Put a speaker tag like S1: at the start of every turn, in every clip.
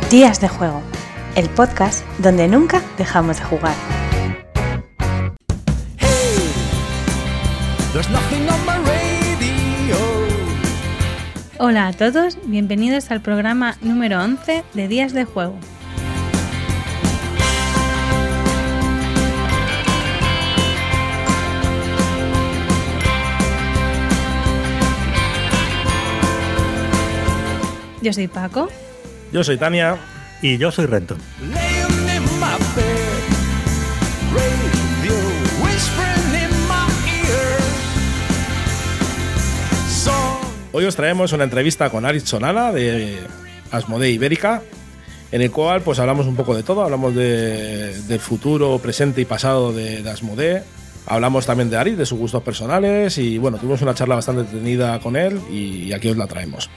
S1: Días de Juego, el podcast donde nunca dejamos de jugar. Hola a todos, bienvenidos al programa número 11 de Días de Juego. Yo soy Paco.
S2: Yo soy Tania.
S3: Y yo soy Renton.
S2: Hoy os traemos una entrevista con Aritz Solana de Asmodee Ibérica, en el cual pues hablamos un poco de todo, hablamos del futuro, presente y pasado de Asmodee, hablamos también de Aritz, de sus gustos personales y bueno, tuvimos una charla bastante entretenida con él y aquí os la traemos.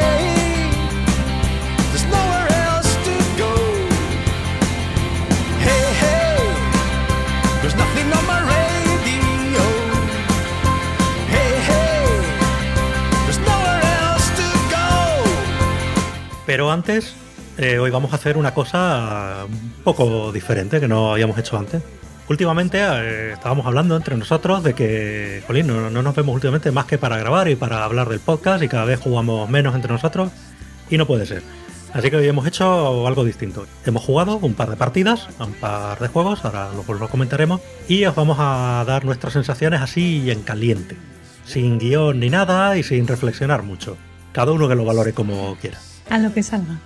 S3: Pero antes, hoy vamos a hacer una cosa un poco diferente que no habíamos hecho antes. Últimamente estábamos hablando entre nosotros de que, jolín, no nos vemos últimamente más que para grabar y para hablar del podcast y cada vez jugamos menos entre nosotros y no puede ser. Así que hoy hemos hecho algo distinto. Hemos jugado un par de partidas, a un par de juegos, ahora lo comentaremos, y os vamos a dar nuestras sensaciones así en caliente, sin guión ni nada y sin reflexionar mucho. Cada uno que lo valore como quiera.
S1: A lo que salga.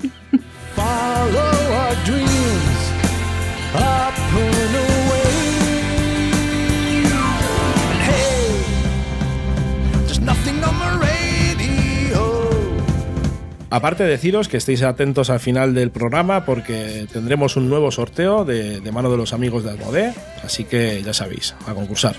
S2: Aparte deciros que estéis atentos al final del programa porque tendremos un nuevo sorteo de mano de los amigos de Asmodee, así que ya sabéis, a concursar.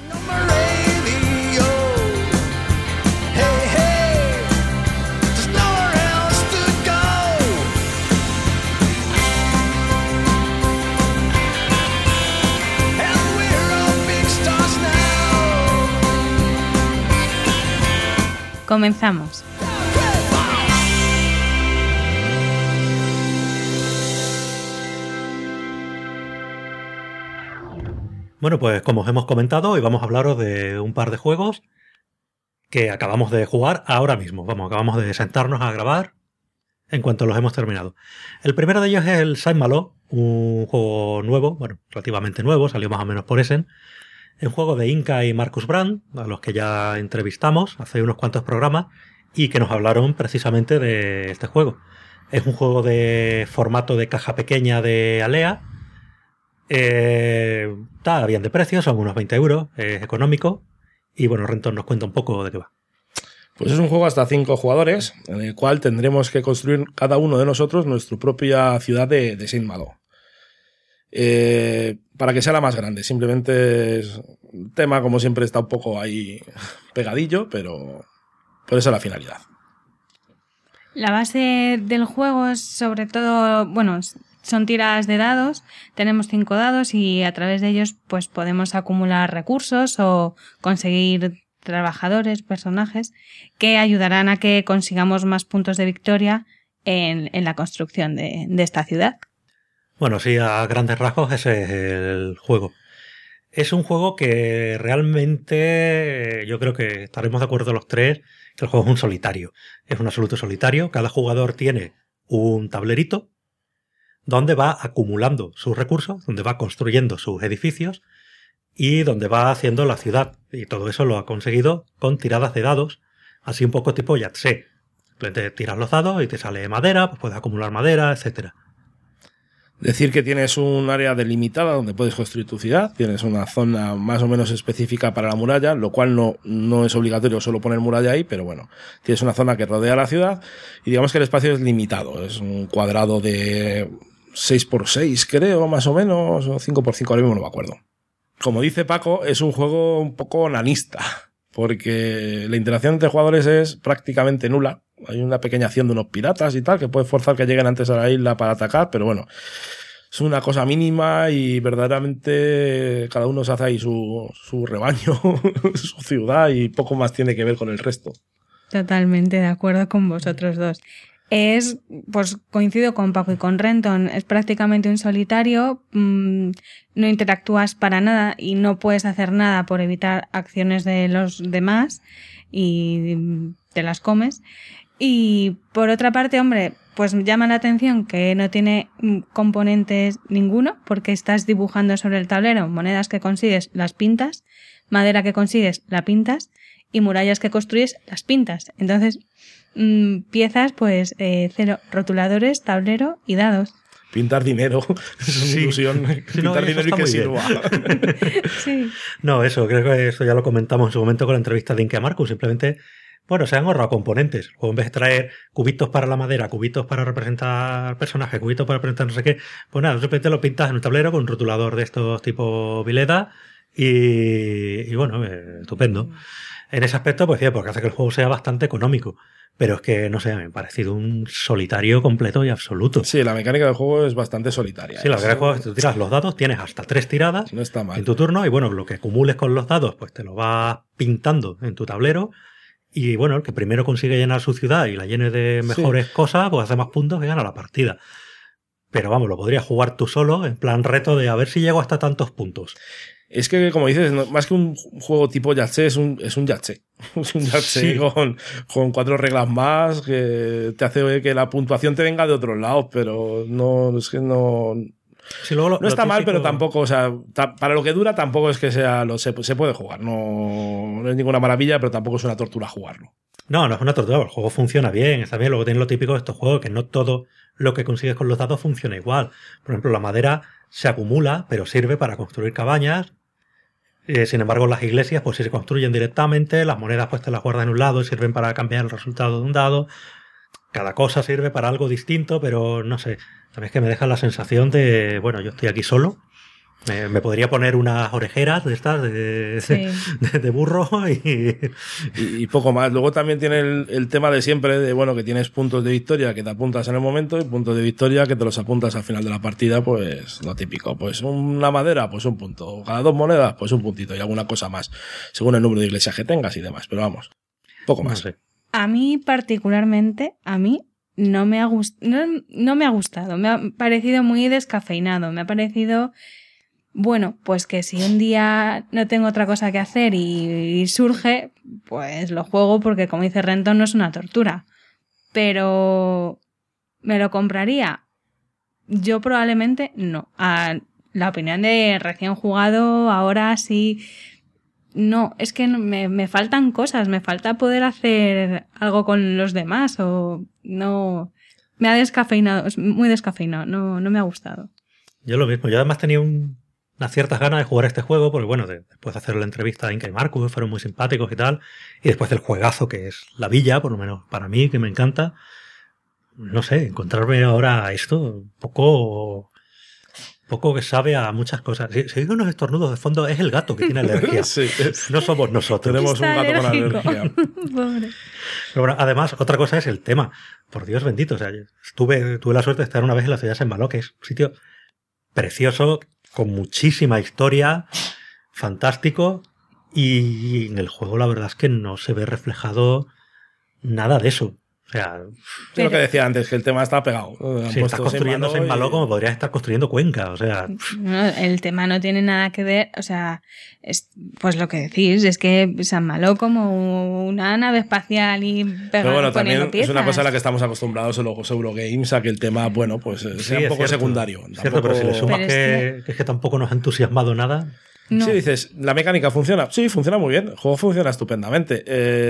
S1: Comenzamos.
S3: Bueno, pues como os hemos comentado, hoy vamos a hablaros de un par de juegos que acabamos de jugar ahora mismo. Acabamos de sentarnos a grabar en cuanto los hemos terminado. El primero de ellos es el Saint-Malo, un juego nuevo, bueno, relativamente nuevo, salió más o menos por Essen. Un juego de Inca y Marcus Brand, a los que ya entrevistamos hace unos cuantos programas y que nos hablaron precisamente de este juego. Es un juego de formato de caja pequeña de Alea. Está bien de precio, son unos 20 euros, es económico. Y bueno, Renton nos cuenta un poco de qué va.
S2: Pues es un juego hasta 5 jugadores, en el cual tendremos que construir cada uno de nosotros nuestra propia ciudad de Saint-Malo. Para que sea la más grande, simplemente es un tema, como siempre, está un poco ahí pegadillo, pero esa es la finalidad.
S1: La base del juego es sobre todo, bueno, son tiradas de dados, tenemos 5 dados y a través de ellos pues podemos acumular recursos o conseguir trabajadores, personajes que ayudarán a que consigamos más puntos de victoria en la construcción de esta ciudad.
S3: Bueno, sí, a grandes rasgos ese es el juego. Es un juego que realmente yo creo que estaremos de acuerdo los tres que el juego es un solitario. Es un absoluto solitario. Cada jugador tiene un tablerito donde va acumulando sus recursos, donde va construyendo sus edificios y donde va haciendo la ciudad. Y todo eso lo ha conseguido con tiradas de dados, así un poco tipo Yahtzee. Simplemente tiras los dados y te sale madera, pues puedes acumular madera, etcétera.
S2: Decir que tienes un área delimitada donde puedes construir tu ciudad, tienes una zona más o menos específica para la muralla, lo cual no es obligatorio solo poner muralla ahí, pero bueno, tienes una zona que rodea la ciudad y digamos que el espacio es limitado, es un cuadrado de 6x6 creo, más o menos, o 5x5, ahora mismo no me acuerdo. Como dice Paco, es un juego un poco nanista, porque la interacción entre jugadores es prácticamente nula. Hay una pequeña acción de unos piratas y tal, que puede forzar que lleguen antes a la isla para atacar, pero bueno, es una cosa mínima y verdaderamente cada uno se hace ahí su rebaño, su ciudad y poco más tiene que ver con el resto.
S1: Totalmente de acuerdo con vosotros dos. pues coincido con Paco y con Renton, es prácticamente un solitario, no interactúas para nada y no puedes hacer nada por evitar acciones de los demás y te las comes. Y por otra parte, hombre, pues llama la atención que no tiene componentes ninguno, porque estás dibujando sobre el tablero monedas que consigues, las pintas, madera que consigues, la pintas, y murallas que construyes, las pintas. Entonces, piezas, pues, 0, rotuladores, tablero y dados.
S2: Pintar dinero, es una ilusión.
S3: Sí, no,
S2: pintar dinero y que
S3: sirva.
S1: Sí.
S3: No, eso, creo que eso ya lo comentamos en su momento con la entrevista de Inke a Marcus. Simplemente, bueno, se han ahorrado componentes. O en vez de traer cubitos para la madera, cubitos para representar personajes, cubitos para representar no sé qué, pues nada, simplemente lo pintas en un tablero con un rotulador de estos tipo Vileda y bueno, estupendo. En ese aspecto, pues sí, porque hace que el juego sea bastante económico. Pero es que, no sé, me ha parecido un solitario completo y absoluto.
S2: Sí, la mecánica del juego es bastante solitaria.
S3: Sí, la mecánica del juego es que tú tiras los dados, tienes hasta 3 tiradas
S2: no está mal.
S3: en tu turno, y bueno, lo que acumules con los dados, pues te lo vas pintando en tu tablero. Y bueno, el que primero consigue llenar su ciudad y la llene de mejores cosas, pues hace más puntos y gana la partida. Pero vamos, lo podrías jugar tú solo, en plan reto de a ver si llego hasta tantos puntos.
S2: Es que, como dices, más que un juego tipo Yahtzee, es un Yahtzee. Es un Yahtzee con 4 reglas más que te hace que la puntuación te venga de otros lados, pero no, es que no...
S3: Sí, luego
S2: no está mal, pero tampoco, o sea, para lo que dura tampoco es que sea, se puede jugar. No es ninguna maravilla, pero tampoco es una tortura jugarlo.
S3: No, no es una tortura, el juego funciona bien, está bien. Luego tiene lo típico de estos juegos, que no todo lo que consigues con los dados funciona igual. Por ejemplo, la madera se acumula, pero sirve para construir cabañas. Sin embargo, las iglesias pues sí se construyen directamente, las monedas pues te las guardan en un lado y sirven para cambiar el resultado de un dado. Cada cosa sirve para algo distinto, pero no sé, también es que me deja la sensación de, bueno, yo estoy aquí solo, me podría poner unas orejeras de estas de burro
S2: y poco más. Luego también tiene el tema de siempre de, bueno, que tienes puntos de victoria que te apuntas en el momento y puntos de victoria que te los apuntas al final de la partida, pues lo típico, pues una madera, pues un punto, cada 2 monedas, pues un puntito y alguna cosa más, según el número de iglesias que tengas y demás, pero vamos, poco más.
S3: No sé.
S1: A mí particularmente, no me ha gustado, me ha parecido muy descafeinado, me ha parecido... Bueno, pues que si un día no tengo otra cosa que hacer y surge, pues lo juego porque, como dice Renton, no es una tortura. Pero ¿me lo compraría? Yo probablemente no. La opinión de recién jugado, ahora sí... No, es que me faltan cosas, me falta poder hacer algo con los demás o no... Me ha descafeinado, es muy descafeinado, no me ha gustado.
S3: Yo lo mismo, yo además tenía unas ciertas ganas de jugar este juego, porque bueno, después de hacer la entrevista a Inke y Marcus, fueron muy simpáticos y tal, y después del juegazo que es La Villa, por lo menos para mí, que me encanta, no sé, encontrarme ahora esto, un poco que sabe a muchas cosas. Si oigo unos estornudos de fondo, es el gato que tiene alergia.
S2: Sí,
S3: no somos nosotros.
S2: Tenemos un gato con alergia.
S1: Pobre.
S3: Pero bueno, además, otra cosa es el tema. Por Dios bendito, o sea, tuve la suerte de estar una vez en la ciudad de Saint-Malo, que es un sitio precioso, con muchísima historia, fantástico, y en el juego la verdad es que no se ve reflejado nada de eso. O sea,
S2: es lo que decía antes, que el tema está pegado.
S3: Si estás construyendo Saint-Malo como podrías estar construyendo Cuenca, o sea...
S1: No, el tema no tiene nada que ver, o sea, pues lo que decís, es que Saint-Malo como una nave espacial y
S2: pero bueno, también
S1: piezas.
S2: Es una cosa a la que estamos acostumbrados en los Eurogames, a que el tema, bueno, pues sea un poco secundario.
S3: Cierto, pero si le sumas que es que tampoco nos ha entusiasmado nada...
S1: No.
S2: Sí, dices, ¿la mecánica funciona? Sí, funciona muy bien. El juego funciona estupendamente.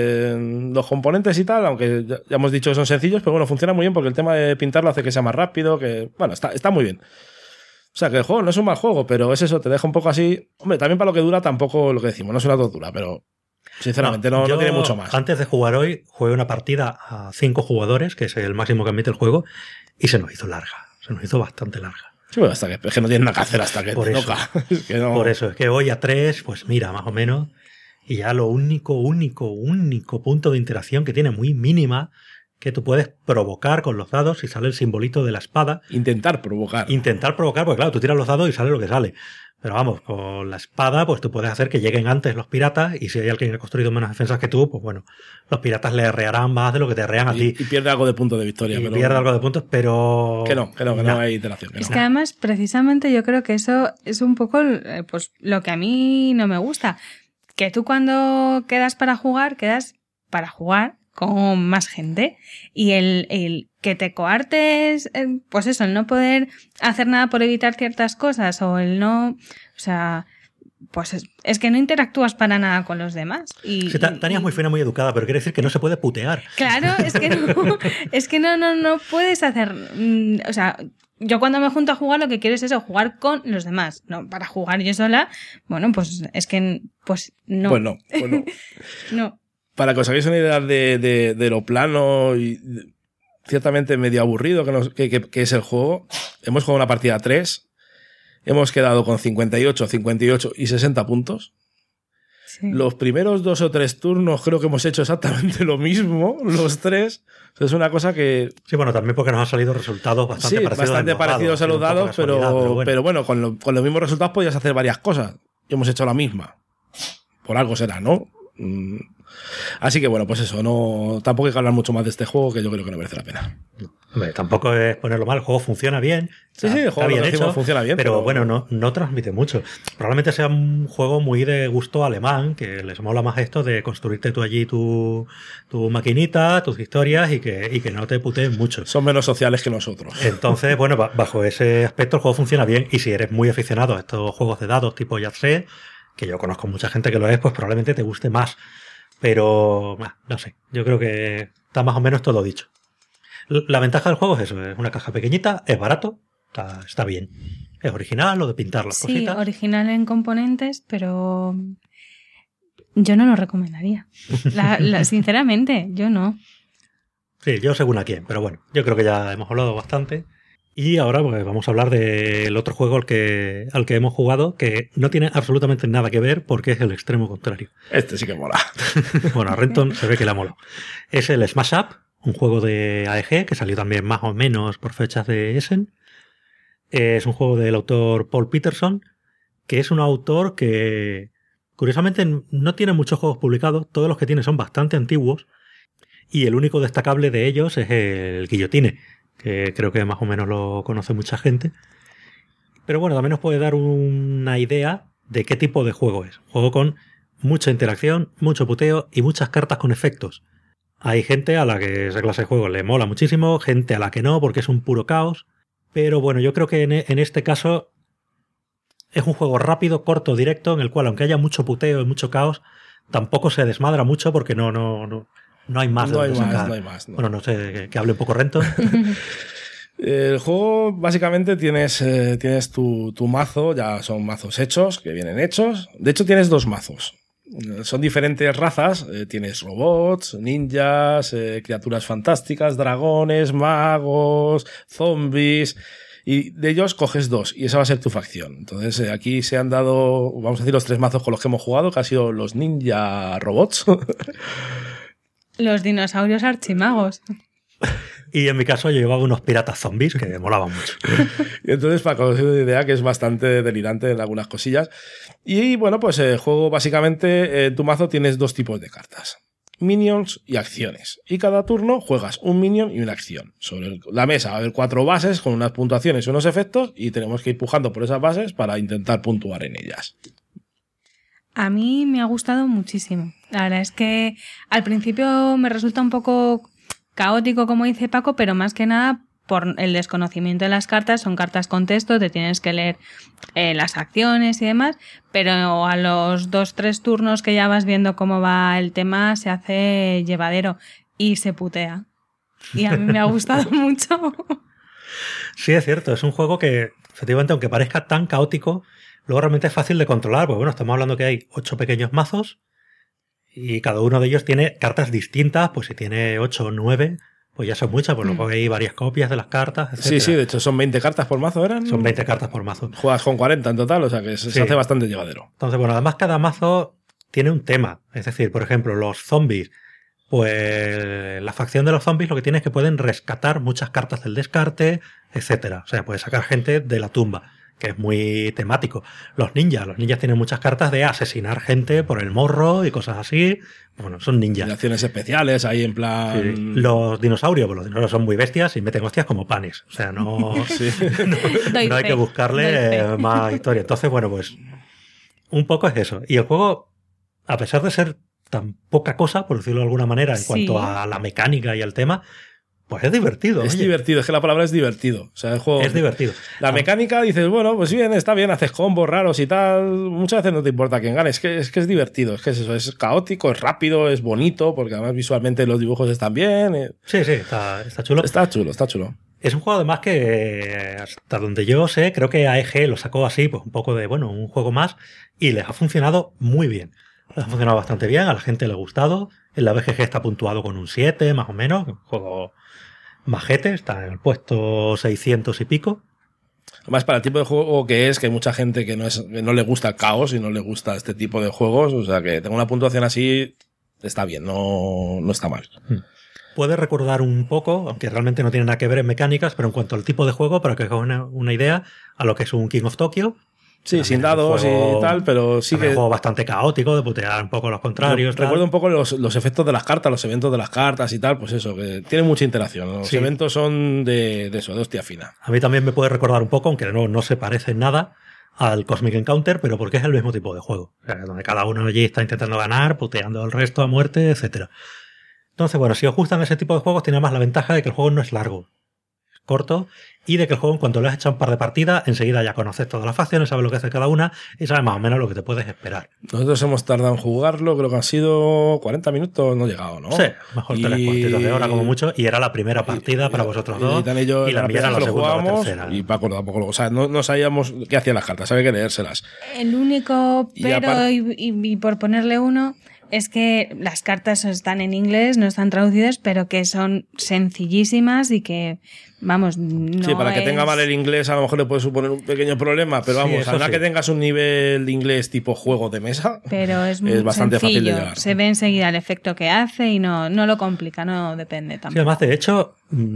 S2: Los componentes y tal, aunque ya hemos dicho que son sencillos, pero bueno, funciona muy bien porque el tema de pintarlo hace que sea más rápido, que bueno, está muy bien. O sea, que el juego no es un mal juego, pero es eso, te deja un poco así... Hombre, también para lo que dura tampoco lo que decimos, no es una tortura, pero sinceramente no tiene mucho más.
S3: Antes de jugar hoy, jugué una partida a 5 jugadores, que es el máximo que admite el juego, y se nos hizo larga, se nos hizo bastante larga.
S2: Sí, bueno, es que no tiene nada que hacer hasta que te toca. Es que no...
S3: Por eso, es que hoy a 3, pues mira, más o menos, y ya lo único punto de interacción que tiene muy mínima, que tú puedes provocar con los dados y sale el simbolito de la espada.
S2: Intentar provocar,
S3: porque claro, tú tiras los dados y sale lo que sale. Pero vamos, con la espada, pues tú puedes hacer que lleguen antes los piratas y si hay alguien que ha construido menos defensas que tú, pues bueno, los piratas le arrearán más de lo que te arrean a ti.
S2: Y pierde algo de puntos de victoria.
S3: Y pierde algo de puntos, pero...
S2: Que no hay iteración.
S1: Es que además, precisamente, yo creo que eso es un poco pues lo que a mí no me gusta. Que tú cuando quedas para jugar con más gente y el que te coartes, pues eso, el no poder hacer nada por evitar ciertas cosas o el no, o sea, pues es que no interactúas para nada con los demás.
S3: Sí, Tania es muy fina, muy educada, pero quiere decir que no se puede putear.
S1: Claro, es que no puedes hacer, o sea, yo cuando me junto a jugar lo que quiero es eso, jugar con los demás, no para jugar yo sola. Bueno, pues es que pues no.
S2: Pues no.
S1: No.
S2: Para que os hagáis una idea de lo plano y ciertamente medio aburrido que es el juego, hemos jugado una partida 3, hemos quedado con 58, 58 y 60 puntos. Sí. Los primeros 2 o 3 turnos creo que hemos hecho exactamente lo mismo, los 3. Es una cosa que...
S3: Sí, bueno, también porque nos han salido resultados bastante
S2: parecidos a los dados, pero bueno, con los mismos resultados podías hacer varias cosas. Y hemos hecho la misma. Por algo será, ¿no? Así que bueno, pues eso, tampoco hay que hablar mucho más de este juego, que yo creo que no merece la pena.
S3: Hombre, tampoco es ponerlo mal, el juego funciona bien.
S2: Sí, el juego bien hecho, funciona bien.
S3: Pero bueno, no transmite mucho. Probablemente sea un juego muy de gusto alemán, que les mola más esto de construirte tú allí tu maquinita, tus historias y que no te puteen mucho.
S2: Son menos sociales que nosotros.
S3: Entonces, bueno, bajo ese aspecto el juego funciona bien y si eres muy aficionado a estos juegos de dados tipo Yahtzee, que yo conozco mucha gente que lo es, pues probablemente te guste más. Pero, no sé, yo creo que está más o menos todo dicho. La ventaja del juego es eso, es una caja pequeñita, es barato, está bien. Es original, lo de pintar las cositas.
S1: Sí, original en componentes, pero yo no lo recomendaría. Sinceramente, yo no.
S3: Sí, yo según a quién, pero bueno, yo creo que ya hemos hablado bastante. Y ahora pues vamos a hablar del otro juego al que hemos jugado, que no tiene absolutamente nada que ver porque es el extremo contrario.
S2: Este sí que mola.
S3: Bueno, a Renton se ve que le ha molado. Es el Smash Up, un juego de AEG que salió también más o menos por fechas de Essen. Es un juego del autor Paul Peterson, que es un autor que curiosamente no tiene muchos juegos publicados, todos los que tiene son bastante antiguos y el único destacable de ellos es el Guillotine, que creo que más o menos lo conoce mucha gente. Pero bueno, también nos puede dar una idea de qué tipo de juego es. Un juego con mucha interacción, mucho puteo y muchas cartas con efectos. Hay gente a la que esa clase de juego le mola muchísimo, gente a la que no, porque es un puro caos. Pero bueno, yo creo que en este caso es un juego rápido, corto, directo, en el cual aunque haya mucho puteo y mucho caos, tampoco se desmadra mucho porque no hay más.
S2: No hay más.
S3: Bueno, no sé, que hable un poco Renton.
S2: El juego, básicamente, tienes tu mazo, ya son mazos hechos, que vienen hechos. De hecho, tienes 2 mazos. Son diferentes razas. Tienes robots, ninjas, criaturas fantásticas, dragones, magos, zombies. Y de ellos coges 2 y esa va a ser tu facción. Entonces aquí se han dado, vamos a decir, los 3 mazos con los que hemos jugado, que han sido los ninja robots.
S1: Los dinosaurios archimagos.
S3: Y en mi caso yo llevaba unos piratas zombies que me molaban mucho.
S2: Y entonces, para conocer una idea que es bastante delirante en algunas cosillas. Y bueno, pues el juego básicamente, en tu mazo tienes 2 tipos de cartas. Minions y acciones. Y cada turno juegas un minion y una acción. Sobre la mesa va a haber 4 bases con unas puntuaciones y unos efectos y tenemos que ir pujando por esas bases para intentar puntuar en ellas.
S1: A mí me ha gustado muchísimo. La verdad es que al principio me resulta un poco caótico, como dice Paco, pero más que nada por el desconocimiento de las cartas. Son cartas con texto, te tienes que leer las acciones y demás, pero a los 2-3 turnos que ya vas viendo cómo va el tema se hace llevadero y se putea. Y a mí me ha gustado mucho.
S3: Sí, es cierto, es un juego que efectivamente, aunque parezca tan caótico, luego realmente es fácil de controlar, porque bueno, estamos hablando que hay 8 pequeños mazos y cada uno de ellos tiene cartas distintas, pues si tiene 8 o 9, pues ya son muchas, pues luego hay varias copias de las cartas, etcétera.
S2: Sí, de hecho son 20 cartas por mazo, ¿eran?
S3: Son 20 cartas por mazo.
S2: Juegas con 40 en total, o sea que se hace bastante llevadero.
S3: Entonces, bueno, además cada mazo tiene un tema, es decir, por ejemplo, los zombies pues la facción de los zombies lo que tiene es que pueden rescatar muchas cartas del descarte, etcétera. O sea, puede sacar gente de la tumba, que es muy temático. Los ninjas tienen muchas cartas de asesinar gente por el morro y cosas así. Bueno, son ninjas.
S2: Y acciones especiales ahí en plan...
S3: Sí. Los dinosaurios son muy bestias y meten hostias como panes. O sea, no hay que buscarle más historia. Entonces, bueno, pues un poco es eso. Y el juego, a pesar de ser tan poca cosa, por decirlo de alguna manera, en cuanto a la mecánica y al tema, pues es divertido.
S2: Es divertido, es que la palabra es divertido. O sea, el juego...
S3: Es divertido.
S2: La mecánica, dices, bueno, pues bien, está bien, haces combos raros y tal. Muchas veces no te importa quién gane. Es que es divertido. Es que es eso, es caótico, es rápido, es bonito, porque además visualmente los dibujos están bien.
S3: Sí, está chulo.
S2: Está chulo.
S3: Es un juego además que, hasta donde yo sé, creo que AEG lo sacó así, pues un poco de, bueno, un juego más, y les ha funcionado muy bien. Les ha funcionado bastante bien, a la gente le ha gustado. En la BGG está puntuado con un 7, más o menos. Un juego majete, está en el puesto 600 y pico.
S2: Además, para el tipo de juego que es, que hay mucha gente que no le gusta el caos y no le gusta este tipo de juegos, o sea, que tenga una puntuación así, está bien, no está mal.
S3: Puede recordar un poco, aunque realmente no tiene nada que ver en mecánicas, pero en cuanto al tipo de juego, para que os hagáis una idea, a lo que es un King of Tokyo.
S2: Sí, sin dados y tal, pero sí que...
S3: Es un juego bastante caótico, de putear un poco a los contrarios.
S2: Recuerdo un poco los efectos de las cartas, los eventos de las cartas y tal, pues eso, que tiene mucha interacción. Los eventos son de eso, de hostia fina.
S3: A mí también me puede recordar un poco, aunque no se parece en nada, al Cosmic Encounter, pero porque es el mismo tipo de juego. O sea, donde cada uno allí está intentando ganar, puteando al resto a muerte, etcétera. Entonces, bueno, si os gustan ese tipo de juegos, tiene más la ventaja de que el juego no es largo, es corto, y de que el juego, en cuanto le has echado un par de partidas, enseguida ya conoces todas las facciones, sabes lo que hace cada una y sabes más o menos lo que te puedes esperar.
S2: Nosotros hemos tardado en jugarlo, creo que han sido 40 minutos, no he llegado, ¿no?
S3: Sí, mejor 3 cuartitos de hora como mucho, y era la primera partida para vosotros dos, y la mía era la segunda o la tercera.
S2: Y Paco tampoco, o sea, no sabíamos qué hacían las cartas, había que leérselas.
S1: El único pero, y por ponerle uno, es que las cartas están en inglés, no están traducidas, pero que son sencillísimas y que, vamos, no
S2: sí, para que tenga mal el inglés a lo mejor le puede suponer un pequeño problema, pero vamos, a nada que tengas un nivel de inglés tipo juego de mesa,
S1: pero es
S2: bastante
S1: sencillo,
S2: fácil de llevar.
S1: Se ve enseguida el efecto que hace y no lo complica, no depende tampoco.
S3: Sí, además, de hecho,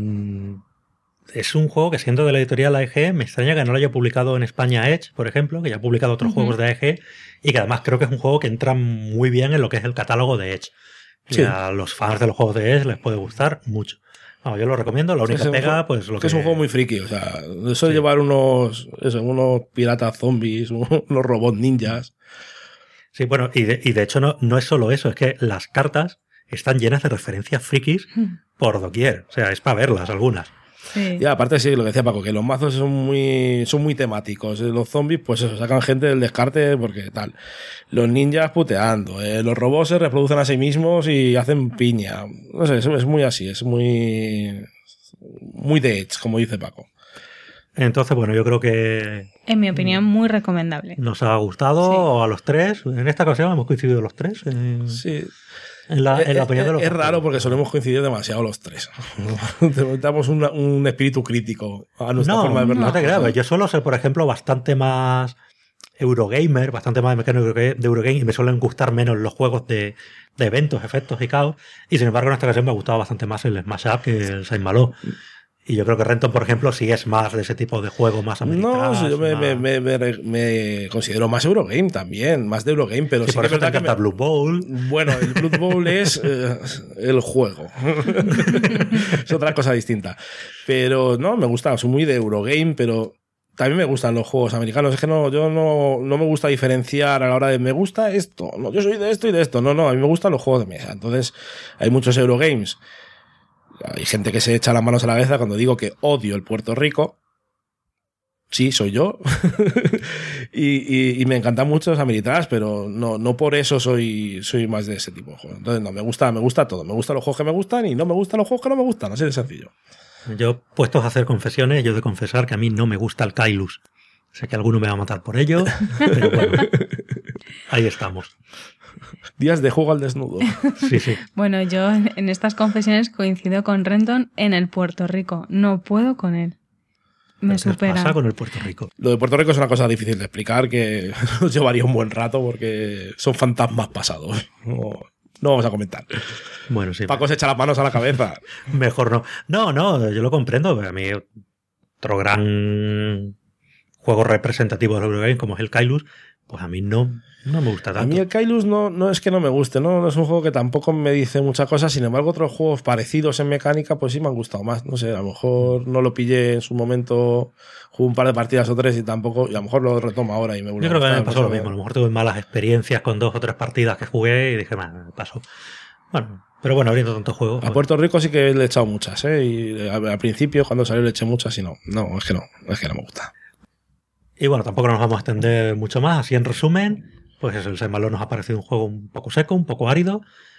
S3: es un juego que, siendo de la editorial AEG, me extraña que no lo haya publicado en España Edge, por ejemplo, que ya ha publicado otros juegos de AEG, y que además creo que es un juego que entra muy bien en lo que es el catálogo de Edge. Sí. Y a los fans de los juegos de Edge les puede gustar mucho. No, yo lo recomiendo, la única pega, pues lo que...
S2: Es un juego muy friki, o sea, eso de llevar unos piratas zombies, unos robots ninjas.
S3: Sí, bueno, y de hecho no es solo eso, es que las cartas están llenas de referencias frikis por doquier, o sea, es para verlas algunas.
S2: Sí. Y aparte, sí, lo que decía Paco, que los mazos son muy temáticos. Los zombies, pues eso, sacan gente del descarte porque tal. Los ninjas puteando. Los robots se reproducen a sí mismos y hacen piña. No sé, es muy así, es muy de Edge, como dice Paco.
S3: Entonces, bueno, yo creo que...
S1: En mi opinión, muy recomendable.
S3: Nos ha gustado a los tres. En esta ocasión hemos coincidido los tres.
S2: Sí.
S3: En la opinión de los
S2: es raro porque solemos coincidir demasiado los tres. Damos un espíritu crítico a nuestra forma de ver las cosas.
S3: No te creas, yo suelo ser, por ejemplo, bastante más Eurogamer, bastante más mecánico de Eurogame, y me suelen gustar menos los juegos de eventos, efectos y caos. Y sin embargo, en esta ocasión me ha gustado bastante más el Smash Up que el Saint Malo. Y yo creo que Renton, por ejemplo, sí es más de ese tipo de juego, más americano.
S2: No, yo me considero más Eurogame también, más de Eurogame, pero
S3: sí por eso te encanta Blood Bowl.
S2: Bueno, el Blood Bowl es el juego. Es otra cosa distinta. Pero no, me gusta, soy muy de Eurogame, pero también me gustan los juegos americanos. Es que yo no me gusta diferenciar a la hora de me gusta esto. No, yo soy de esto y de esto. No, a mí me gustan los juegos de mesa. Entonces, hay muchos Eurogames. Hay gente que se echa las manos a la cabeza cuando digo que odio el Puerto Rico. Sí, soy yo. y me encantan mucho los Ameritrash, pero no por eso soy más de ese tipo de juegos. Entonces, no, me gusta todo. Me gustan los juegos que me gustan y no me gustan los juegos que no me gustan. Así de sencillo.
S3: Yo, puestos a hacer confesiones, yo he de confesar que a mí no me gusta el Kailus. Sé que alguno me va a matar por ello, pero bueno, ahí estamos.
S2: Días de juego al desnudo.
S3: Sí.
S1: Bueno, yo en estas confesiones coincido con Renton en el Puerto Rico. No puedo con él. Me supera.
S3: ¿Qué pasa con el Puerto Rico?
S2: Lo de Puerto Rico es una cosa difícil de explicar, que nos llevaría un buen rato porque son fantasmas pasados. No vamos a comentar.
S3: Bueno, sí.
S2: Paco se echa las manos a la cabeza.
S3: Mejor no. No, yo lo comprendo. A mí otro gran juego representativo de Eurogame como es el Kailus, pues a mí no me gusta tanto.
S2: A mí el Kailus no es que no me guste, no es un juego que tampoco me dice muchas cosas. Sin embargo, otros juegos parecidos en mecánica pues sí me han gustado más. No sé, a lo mejor no lo pillé en su momento, jugué un par de partidas o 3 y tampoco, y a lo mejor lo retomo ahora y me vuelvo a gustar.
S3: Yo creo que me pasó lo mismo. A lo mejor tuve malas experiencias con 2 o 3 partidas que jugué y dije, me paso. Bueno, pero bueno, abriendo tantos juegos.
S2: A Puerto Rico sí que le he echado muchas, y al principio cuando salió le eché muchas y no me gusta. Y
S3: bueno, tampoco nos vamos a extender mucho más. Así en resumen, pues eso, el Saint Malo nos ha parecido un juego un poco seco, un poco árido,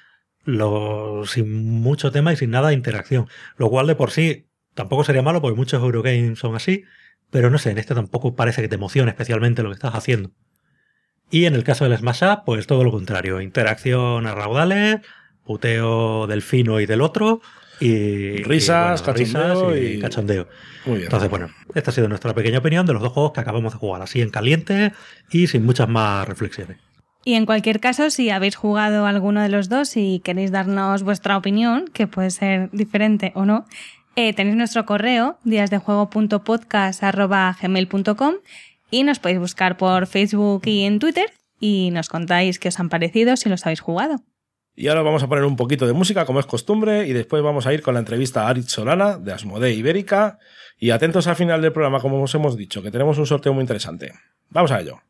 S3: sin mucho tema y sin nada de interacción. Lo cual de por sí tampoco sería malo porque muchos Eurogames son así, pero no sé, en este tampoco parece que te emocione especialmente lo que estás haciendo. Y en el caso del Smash Up, pues todo lo contrario. Interacción a raudales, puteo del fino y del otro, y
S2: risas,
S3: cachondeo y cachondeo.
S2: Muy bien.
S3: Entonces, bueno, esta ha sido nuestra pequeña opinión de los 2 juegos que acabamos de jugar, así en caliente y sin muchas más reflexiones.
S1: Y en cualquier caso, si habéis jugado alguno de los dos y queréis darnos vuestra opinión, que puede ser diferente o no, tenéis nuestro correo, díasdejuego.podcast@gmail.com, y nos podéis buscar por Facebook y en Twitter y nos contáis qué os han parecido si los habéis jugado.
S2: Y ahora vamos a poner un poquito de música, como es costumbre, y después vamos a ir con la entrevista a Aritz Solana, de Asmodee Ibérica. Y atentos al final del programa, como os hemos dicho, que tenemos un sorteo muy interesante. Vamos a ello.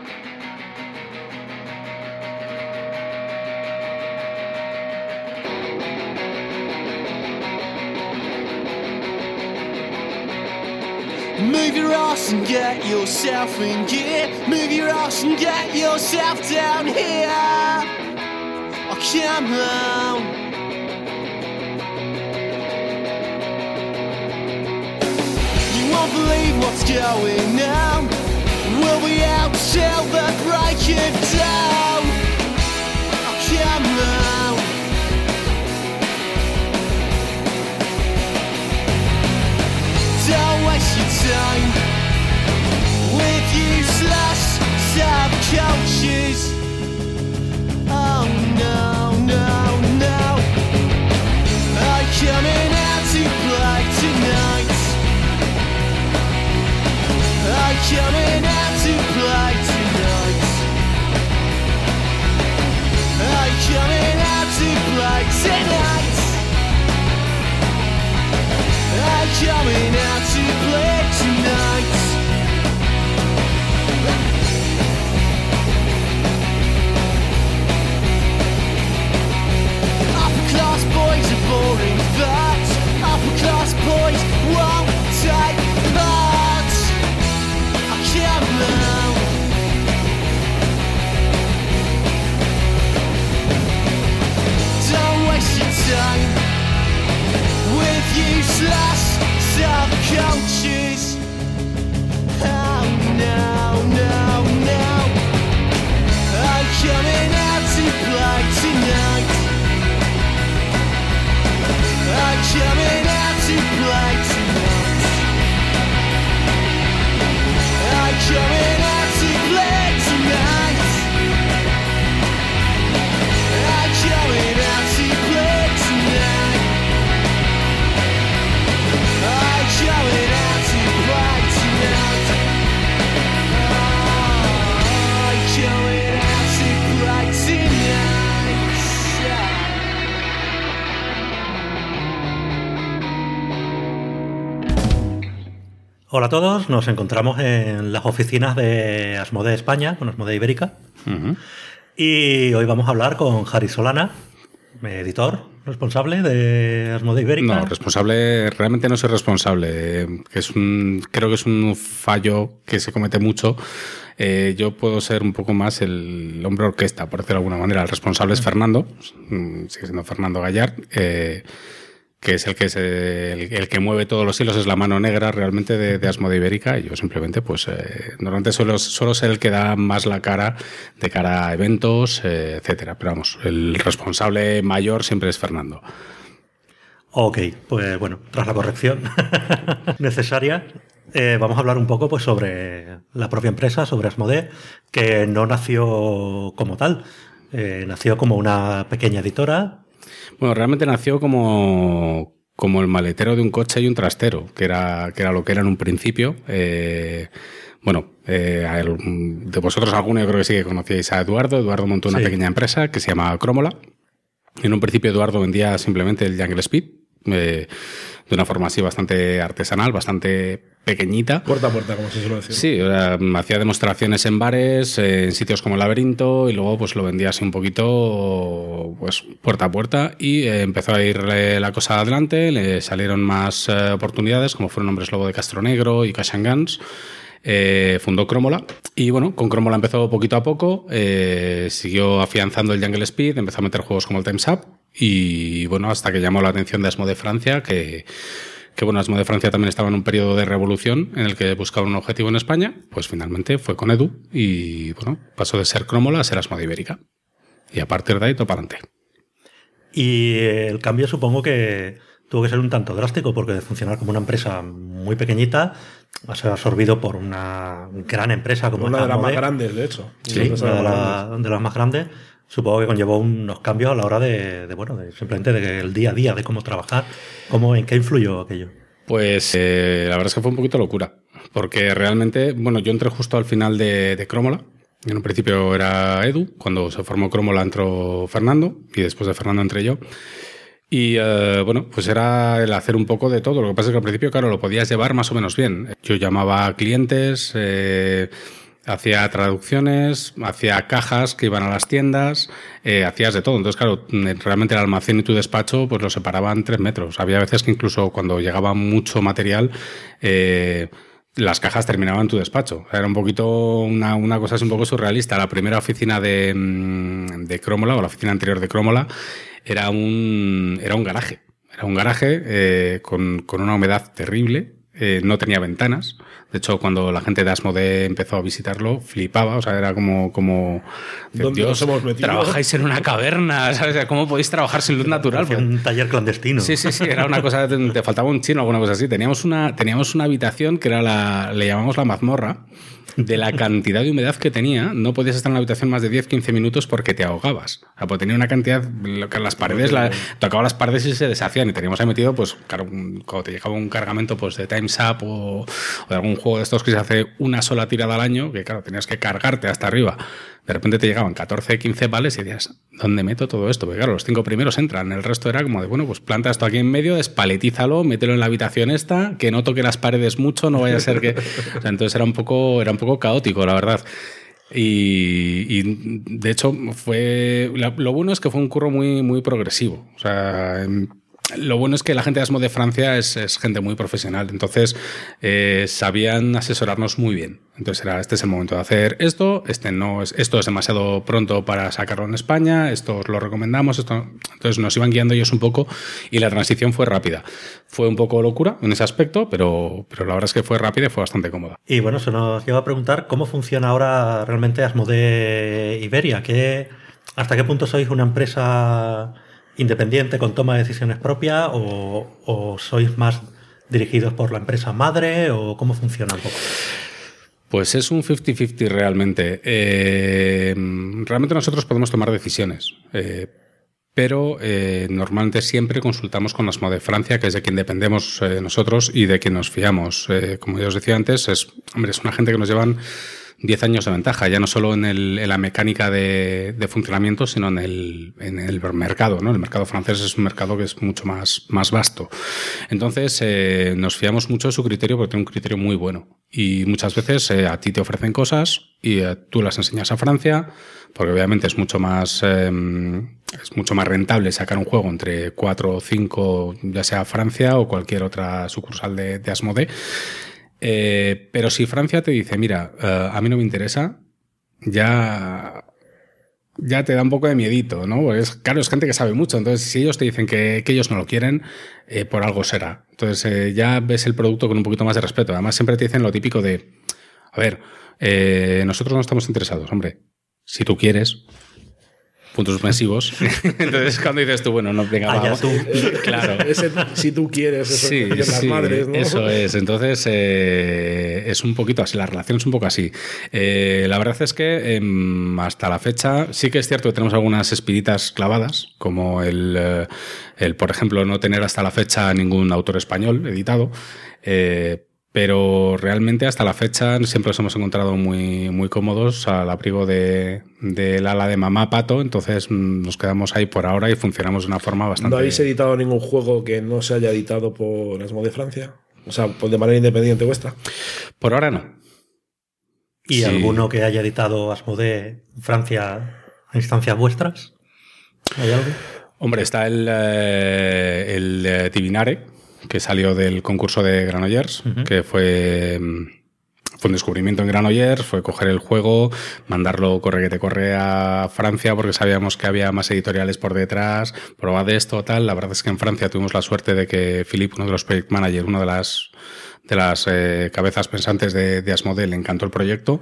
S4: Move your ass and get yourself in gear. Move your ass and get yourself down here. Oh, come on. You won't believe what's going on. We'll be out till the break of dawn. Oh, come on. Don't waste your time with useless subcultures. Oh no, no, no. I'm coming out to play tonight. I'm coming out to play tonight. I'm coming out to play tonight. I'm coming out to play tonight. Upper class boys are boring, but upper class boys won't take part. I come out. Don't waste your time with useless subcultures. Oh no, no, no. I'm coming out to play tonight. I'm coming out to play tonight. I'm coming out to play tonight. I'm coming out to play tonight. I'm coming out to play tonight. I'm coming out to play tonight.
S3: Hola a todos, nos encontramos en las oficinas de Asmodee España, con Asmodee Ibérica. Y hoy vamos a hablar con Jari Solana, editor, responsable de Asmodee Ibérica.
S5: No, responsable, realmente no soy responsable. Creo que es un fallo que se comete mucho. Yo puedo ser un poco más el hombre orquesta, por decirlo de alguna manera. El responsable es Fernando, sigue siendo Fernando Gallard, que es el que mueve todos los hilos, es la mano negra realmente de Asmodee Ibérica, y yo simplemente, pues, normalmente suelo ser el que da más la cara de cara a eventos, etcétera. Pero vamos, el responsable mayor siempre es Fernando.
S3: Ok, pues bueno, tras la corrección necesaria, vamos a hablar un poco pues sobre la propia empresa, sobre Asmodee, que no nació como tal. Nació como una pequeña editora.
S5: Bueno, realmente nació como el maletero de un coche y un trastero, que era lo que era en un principio. De vosotros alguno yo creo que sí que conocíais a Eduardo. Eduardo montó una pequeña empresa que se llama Crómola. En un principio Eduardo vendía simplemente el Jungle Speed, de una forma así bastante artesanal, bastante pequeñita.
S2: Puerta a puerta, como se suele decir.
S5: Sí, hacía demostraciones en bares, en sitios como el Laberinto, y luego pues lo vendía así un poquito pues puerta a puerta, y empezó a ir la cosa adelante, le salieron más oportunidades, como fueron Hombres Lobo de Castronegro y Cash and Guns. Fundó Crómola y bueno, con Crómola empezó poquito a poco, siguió afianzando el Jungle Speed, empezó a meter juegos como el Time's Up y bueno, hasta que llamó la atención de Asmodee Francia, que bueno, Asmodee Francia también estaba en un periodo de revolución en el que buscaba un objetivo en España, pues finalmente fue con Edu y bueno, pasó de ser Crómola a ser Asmodee Ibérica y a partir de ahí todo para adelante.
S3: Y el cambio supongo que tuvo que ser un tanto drástico, porque de funcionar como una empresa muy pequeñita va a ser absorbido por una gran empresa como
S2: una de las
S3: Asmodee.
S2: más grandes, de hecho.
S3: Sí, una de las más grandes. Supongo que conllevó unos cambios a la hora de simplemente del día a día, de cómo trabajar. ¿En qué influyó aquello?
S5: Pues la verdad es que fue un poquito locura, porque realmente, bueno, yo entré justo al final de Crómola. En un principio era Edu, cuando se formó Crómola entró Fernando y después de Fernando entré yo. Y pues era el hacer un poco de todo. Lo que pasa es que al principio, claro, lo podías llevar más o menos bien. Yo llamaba a clientes, hacía traducciones, hacía cajas que iban a las tiendas, hacías de todo. Entonces, claro, realmente el almacén y tu despacho pues lo separaban 3 metros. Había veces que incluso cuando llegaba mucho material, las cajas terminaban en tu despacho. Era un poquito una cosa así un poco surrealista. La primera oficina de Crómola, o la oficina anterior de Crómola, era un garaje. Era un garaje con una humedad terrible. No tenía ventanas. De hecho, cuando la gente de Asmodee empezó a visitarlo, flipaba. O sea, era como
S2: Dios, hemos metido?
S5: Trabajáis en una caverna, ¿sabes? ¿Cómo podéis trabajar sin luz natural?
S3: Un taller clandestino.
S5: Sí, era una cosa, te faltaba un chino o alguna cosa así. Teníamos una habitación que era le llamamos la mazmorra. De la cantidad de humedad que tenía, no podías estar en la habitación más de 10-15 minutos porque te ahogabas. O sea, pues tenía una cantidad, las paredes, tocaba las paredes y se deshacían. Y teníamos ahí metido, pues, claro, cuando te llegaba un cargamento pues de Time's Up o de algún juego de estos que se hace una sola tirada al año, que claro, tenías que cargarte hasta arriba. De repente te llegaban 14, 15 vales y decías, ¿dónde meto todo esto? Porque claro, los 5 primeros entran, el resto era como de, bueno, pues planta esto aquí en medio, despaletízalo, mételo en la habitación esta, que no toque las paredes mucho, no vaya a ser que... O sea, entonces era un poco caótico, la verdad. Y de hecho, lo bueno es que fue un curro muy, muy progresivo. O sea... Lo bueno es que la gente de Asmodee Francia es gente muy profesional, entonces sabían asesorarnos muy bien. Entonces este es el momento de hacer esto, esto es demasiado pronto para sacarlo en España, esto os lo recomendamos, entonces nos iban guiando ellos un poco y la transición fue rápida. Fue un poco locura en ese aspecto, pero la verdad es que fue rápida y fue bastante cómoda.
S3: Y bueno, se nos lleva a preguntar cómo funciona ahora realmente Asmodee Iberia. ¿Hasta qué punto sois una empresa independiente con toma de decisiones propias o sois más dirigidos por la empresa madre o cómo funciona un poco?
S5: Pues es un 50-50 realmente. Realmente nosotros podemos tomar decisiones, pero normalmente siempre consultamos con Asmodee Francia, que es de quien dependemos nosotros y de quien nos fiamos. Como ya os decía antes, es una gente que nos llevan 10 años de ventaja, ya no solo en la mecánica de funcionamiento, sino en el mercado, ¿no? El mercado francés es un mercado que es mucho más vasto. Entonces, nos fiamos mucho de su criterio porque tiene un criterio muy bueno. Y muchas veces a ti te ofrecen cosas y tú las enseñas a Francia, porque obviamente es mucho más rentable sacar un juego entre 4 o 5, ya sea Francia o cualquier otra sucursal de Asmodee. Pero si Francia te dice, mira, a mí no me interesa, ya te da un poco de miedito, ¿no? Porque claro, es gente que sabe mucho. Entonces, si ellos te dicen que ellos no lo quieren, por algo será. Entonces, ya ves el producto con un poquito más de respeto. Además, siempre te dicen lo típico de, a ver, nosotros no estamos interesados, hombre. Si tú quieres... puntos suspensivos. Entonces, cuando dices tú, bueno, no, venga, vamos. Claro.
S2: Ese, si tú quieres, eso
S5: Sí,
S2: que las madres, ¿no?
S5: eso es. Entonces, es un poquito así, la relación es un poco así. La verdad es que hasta la fecha sí que es cierto que tenemos algunas espiritas clavadas, como el por ejemplo, no tener hasta la fecha ningún autor español editado, pero realmente hasta la fecha siempre nos hemos encontrado muy, muy cómodos al abrigo del ala de mamá Pato, entonces nos quedamos ahí por ahora y funcionamos de una forma bastante...
S2: ¿No habéis editado ningún juego que no se haya editado por Asmodee Francia? O sea, de manera independiente vuestra.
S5: Por ahora no.
S3: ¿Y
S5: Sí.
S3: alguno que haya editado Asmodee Francia a instancias vuestras? ¿Hay algo?
S5: Hombre, está el Divinare, que salió del concurso de Granollers, que fue un descubrimiento en Granollers, fue coger el juego, mandarlo corre que te corre a Francia, porque sabíamos que había más editoriales por detrás, probad esto, tal. La verdad es que en Francia tuvimos la suerte de que Philippe, uno de los project managers, uno de las cabezas pensantes de Asmodee, le encantó el proyecto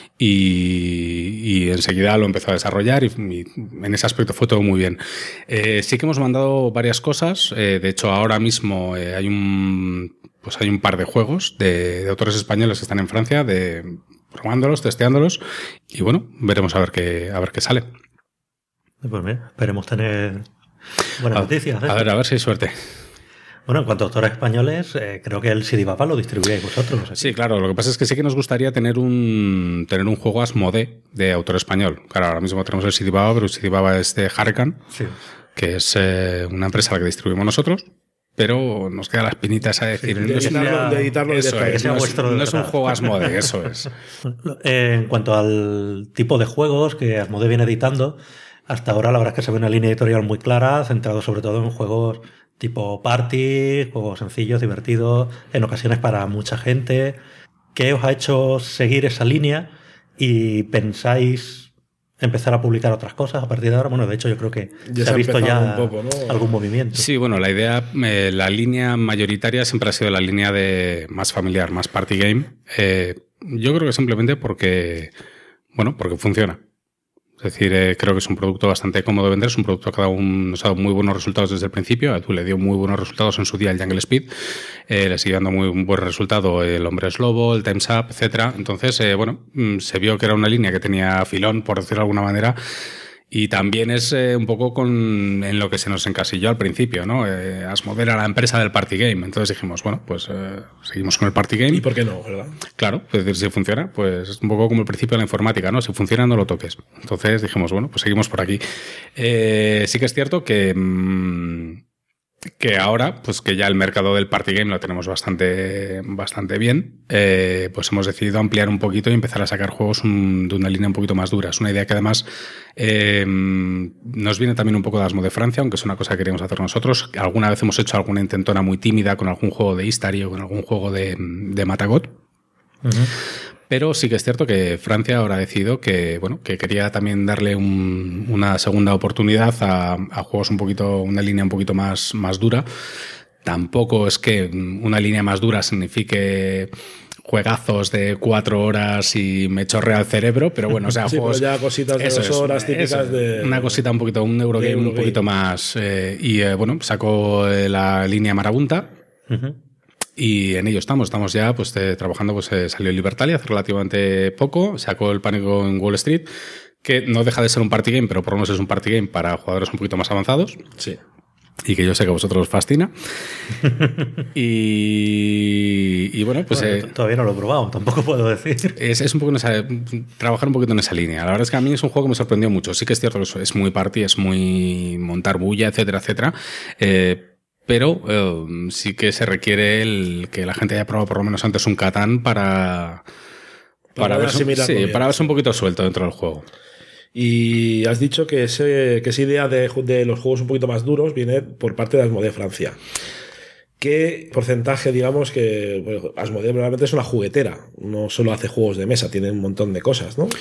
S5: y enseguida lo empezó a desarrollar y en ese aspecto fue todo muy bien. Sí que hemos mandado varias cosas. De hecho, ahora mismo hay un par de juegos de autores españoles que están en Francia, probándolos, testeándolos y bueno, veremos a ver qué sale.
S3: Pues mira, esperemos tener buenas noticias.
S5: A ver si hay suerte.
S3: Bueno, en cuanto a autores españoles, creo que el CD Baba lo distribuíais vosotros. ¿Sí?
S5: Sí, claro. Lo que pasa es que sí que nos gustaría tener un juego Asmodee de autor español. Claro, ahora mismo tenemos el CD Baba, pero el CD Baba es de Hurricane,
S3: Sí.
S5: que es una empresa a la que distribuimos nosotros. Pero nos queda la espinita esa de decir...
S2: De editarlo
S5: eso
S2: directamente.
S5: es,
S3: sea vuestro de
S5: no es un
S3: verdad.
S5: juego Asmodee, eso es.
S3: En cuanto al tipo de juegos que Asmodee viene editando, hasta ahora la verdad es que se ve una línea editorial muy clara, centrado sobre todo en juegos tipo party, juegos sencillos, divertidos, en ocasiones para mucha gente. ¿Qué os ha hecho seguir esa línea y pensáis empezar a publicar otras cosas a partir de ahora? Bueno, de hecho yo creo que
S2: Ya
S3: se ha visto
S2: empezado
S3: ya
S2: un poco, ¿no?
S3: algún movimiento.
S5: Sí, bueno, la idea, la línea mayoritaria siempre ha sido la línea de más familiar, más party game. Yo creo que simplemente porque funciona. Es decir, creo que es un producto bastante cómodo de vender, es un producto que nos ha dado muy buenos resultados desde el principio. A tú le dio muy buenos resultados en su día el Jungle Speed, le sigue dando muy buen resultado el Hombre es Lobo, el Time's Up, etcétera. Entonces, se vio que era una línea que tenía filón, por decirlo de alguna manera. Y también es un poco en lo que se nos encasilló al principio, ¿no? Asmodee era la empresa del party game. Entonces dijimos, bueno, pues seguimos con el party game.
S2: ¿Y por qué no, verdad?
S5: Claro, es decir, si funciona, pues es un poco como el principio de la informática, ¿no? Si funciona, no lo toques. Entonces dijimos, bueno, pues seguimos por aquí. Sí que es cierto que ahora, pues que ya el mercado del party game lo tenemos bastante bien, pues hemos decidido ampliar un poquito y empezar a sacar juegos de una línea un poquito más dura. Es una idea que además nos viene también un poco de Asmodee Francia, aunque es una cosa que queremos hacer nosotros. Alguna vez hemos hecho alguna intentona muy tímida con algún juego de Istari o con algún juego de Matagot. Pero sí que es cierto que Francia ahora ha decidido que quería también darle una segunda oportunidad a juegos una línea un poquito más dura. Tampoco es que una línea más dura signifique juegazos de 4 horas y me chorrea el cerebro, pero bueno, o sea,
S2: Sí,
S5: juegos...
S2: pero ya cositas de 2 horas típicas de...
S5: Una cosita un Eurogame un poquito más... sacó la línea Marabunta. Y en ello estamos ya pues trabajando, pues salió Libertalia hace relativamente poco, sacó el Pánico en Wall Street, que no deja de ser un party game, pero por lo menos es un party game para jugadores un poquito más avanzados.
S2: Sí.
S5: Y que yo sé que a vosotros os fascina. y bueno, pues...
S3: todavía no lo he probado, tampoco puedo decir.
S5: Es un poco trabajar un poquito en esa línea. La verdad es que a mí es un juego que me sorprendió mucho. Sí que es cierto que es muy party, es muy montar bulla, etcétera, etcétera. Pero sí que se requiere que la gente haya probado por lo menos antes un Catán para verse un poquito suelto dentro del juego.
S2: Y has dicho que esa idea de los juegos un poquito más duros viene por parte de Asmodee Francia. ¿Qué porcentaje, digamos, que Asmodee realmente es una juguetera? No solo hace juegos de mesa, tiene un montón de cosas, ¿no?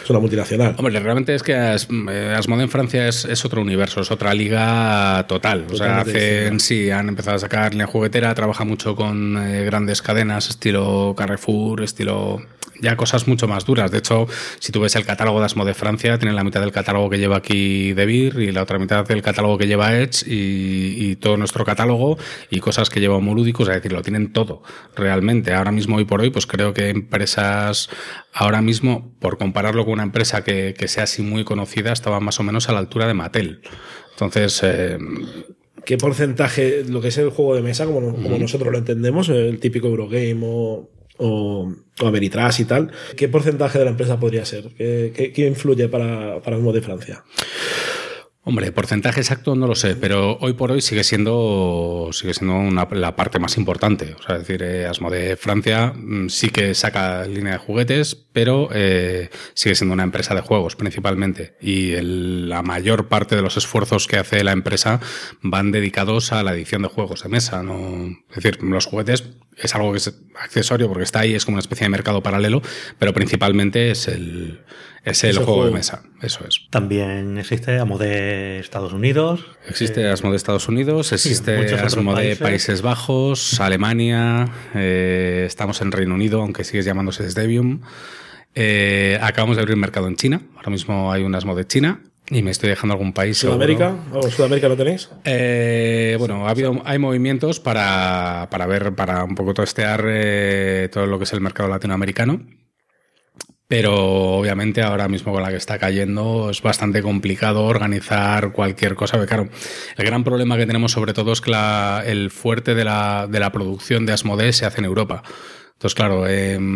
S2: Es una multinacional.
S5: Hombre, realmente es que Asmodee en Francia es otro universo, es otra liga total. O sea, han empezado a sacar línea juguetera, trabaja mucho con grandes cadenas, estilo Carrefour, estilo... ya cosas mucho más duras. De hecho, si tú ves el catálogo de Asmodee Francia, tienen la mitad del catálogo que lleva aquí De Beer y la otra mitad del catálogo que lleva Edge y todo nuestro catálogo y cosas que lleva Homolúdicos, es decir, lo tienen todo realmente. Ahora mismo, hoy por hoy, pues creo que empresas, ahora mismo, por compararlo con una empresa que sea así muy conocida, estaba más o menos a la altura de Mattel. Entonces...
S2: ¿qué porcentaje, lo que es el juego de mesa, como nosotros lo entendemos, el típico Eurogame o Ameritrash y tal, qué porcentaje de la empresa podría ser? ¿Qué influye para Asmodee Francia?
S5: Hombre, porcentaje exacto no lo sé, pero hoy por hoy sigue siendo la parte más importante. O sea, es decir, Asmodee Francia sí que saca línea de juguetes, pero sigue siendo una empresa de juegos principalmente. Y la mayor parte de los esfuerzos que hace la empresa van dedicados a la edición de juegos de mesa. ¿No? Es decir, los juguetes es algo que es accesorio porque está ahí, es como una especie de mercado paralelo, pero principalmente es el juego de mesa, eso es.
S3: También existe Asmodee Estados Unidos.
S5: Existe Asmodee Estados Unidos, existe Asmodee Países Bajos, Alemania, estamos en Reino Unido, aunque sigue llamándose Debium. Acabamos de abrir mercado en China, ahora mismo hay un Asmodee China. Y me estoy dejando algún país.
S2: ¿Sudamérica? ¿Sudamérica lo tenéis?
S5: Bueno, hay movimientos para ver, para un poco testear todo lo que es el mercado latinoamericano. Pero obviamente ahora mismo con la que está cayendo es bastante complicado organizar cualquier cosa. Porque claro, el gran problema que tenemos sobre todo es que el fuerte de la producción de Asmodee se hace en Europa. Entonces, claro,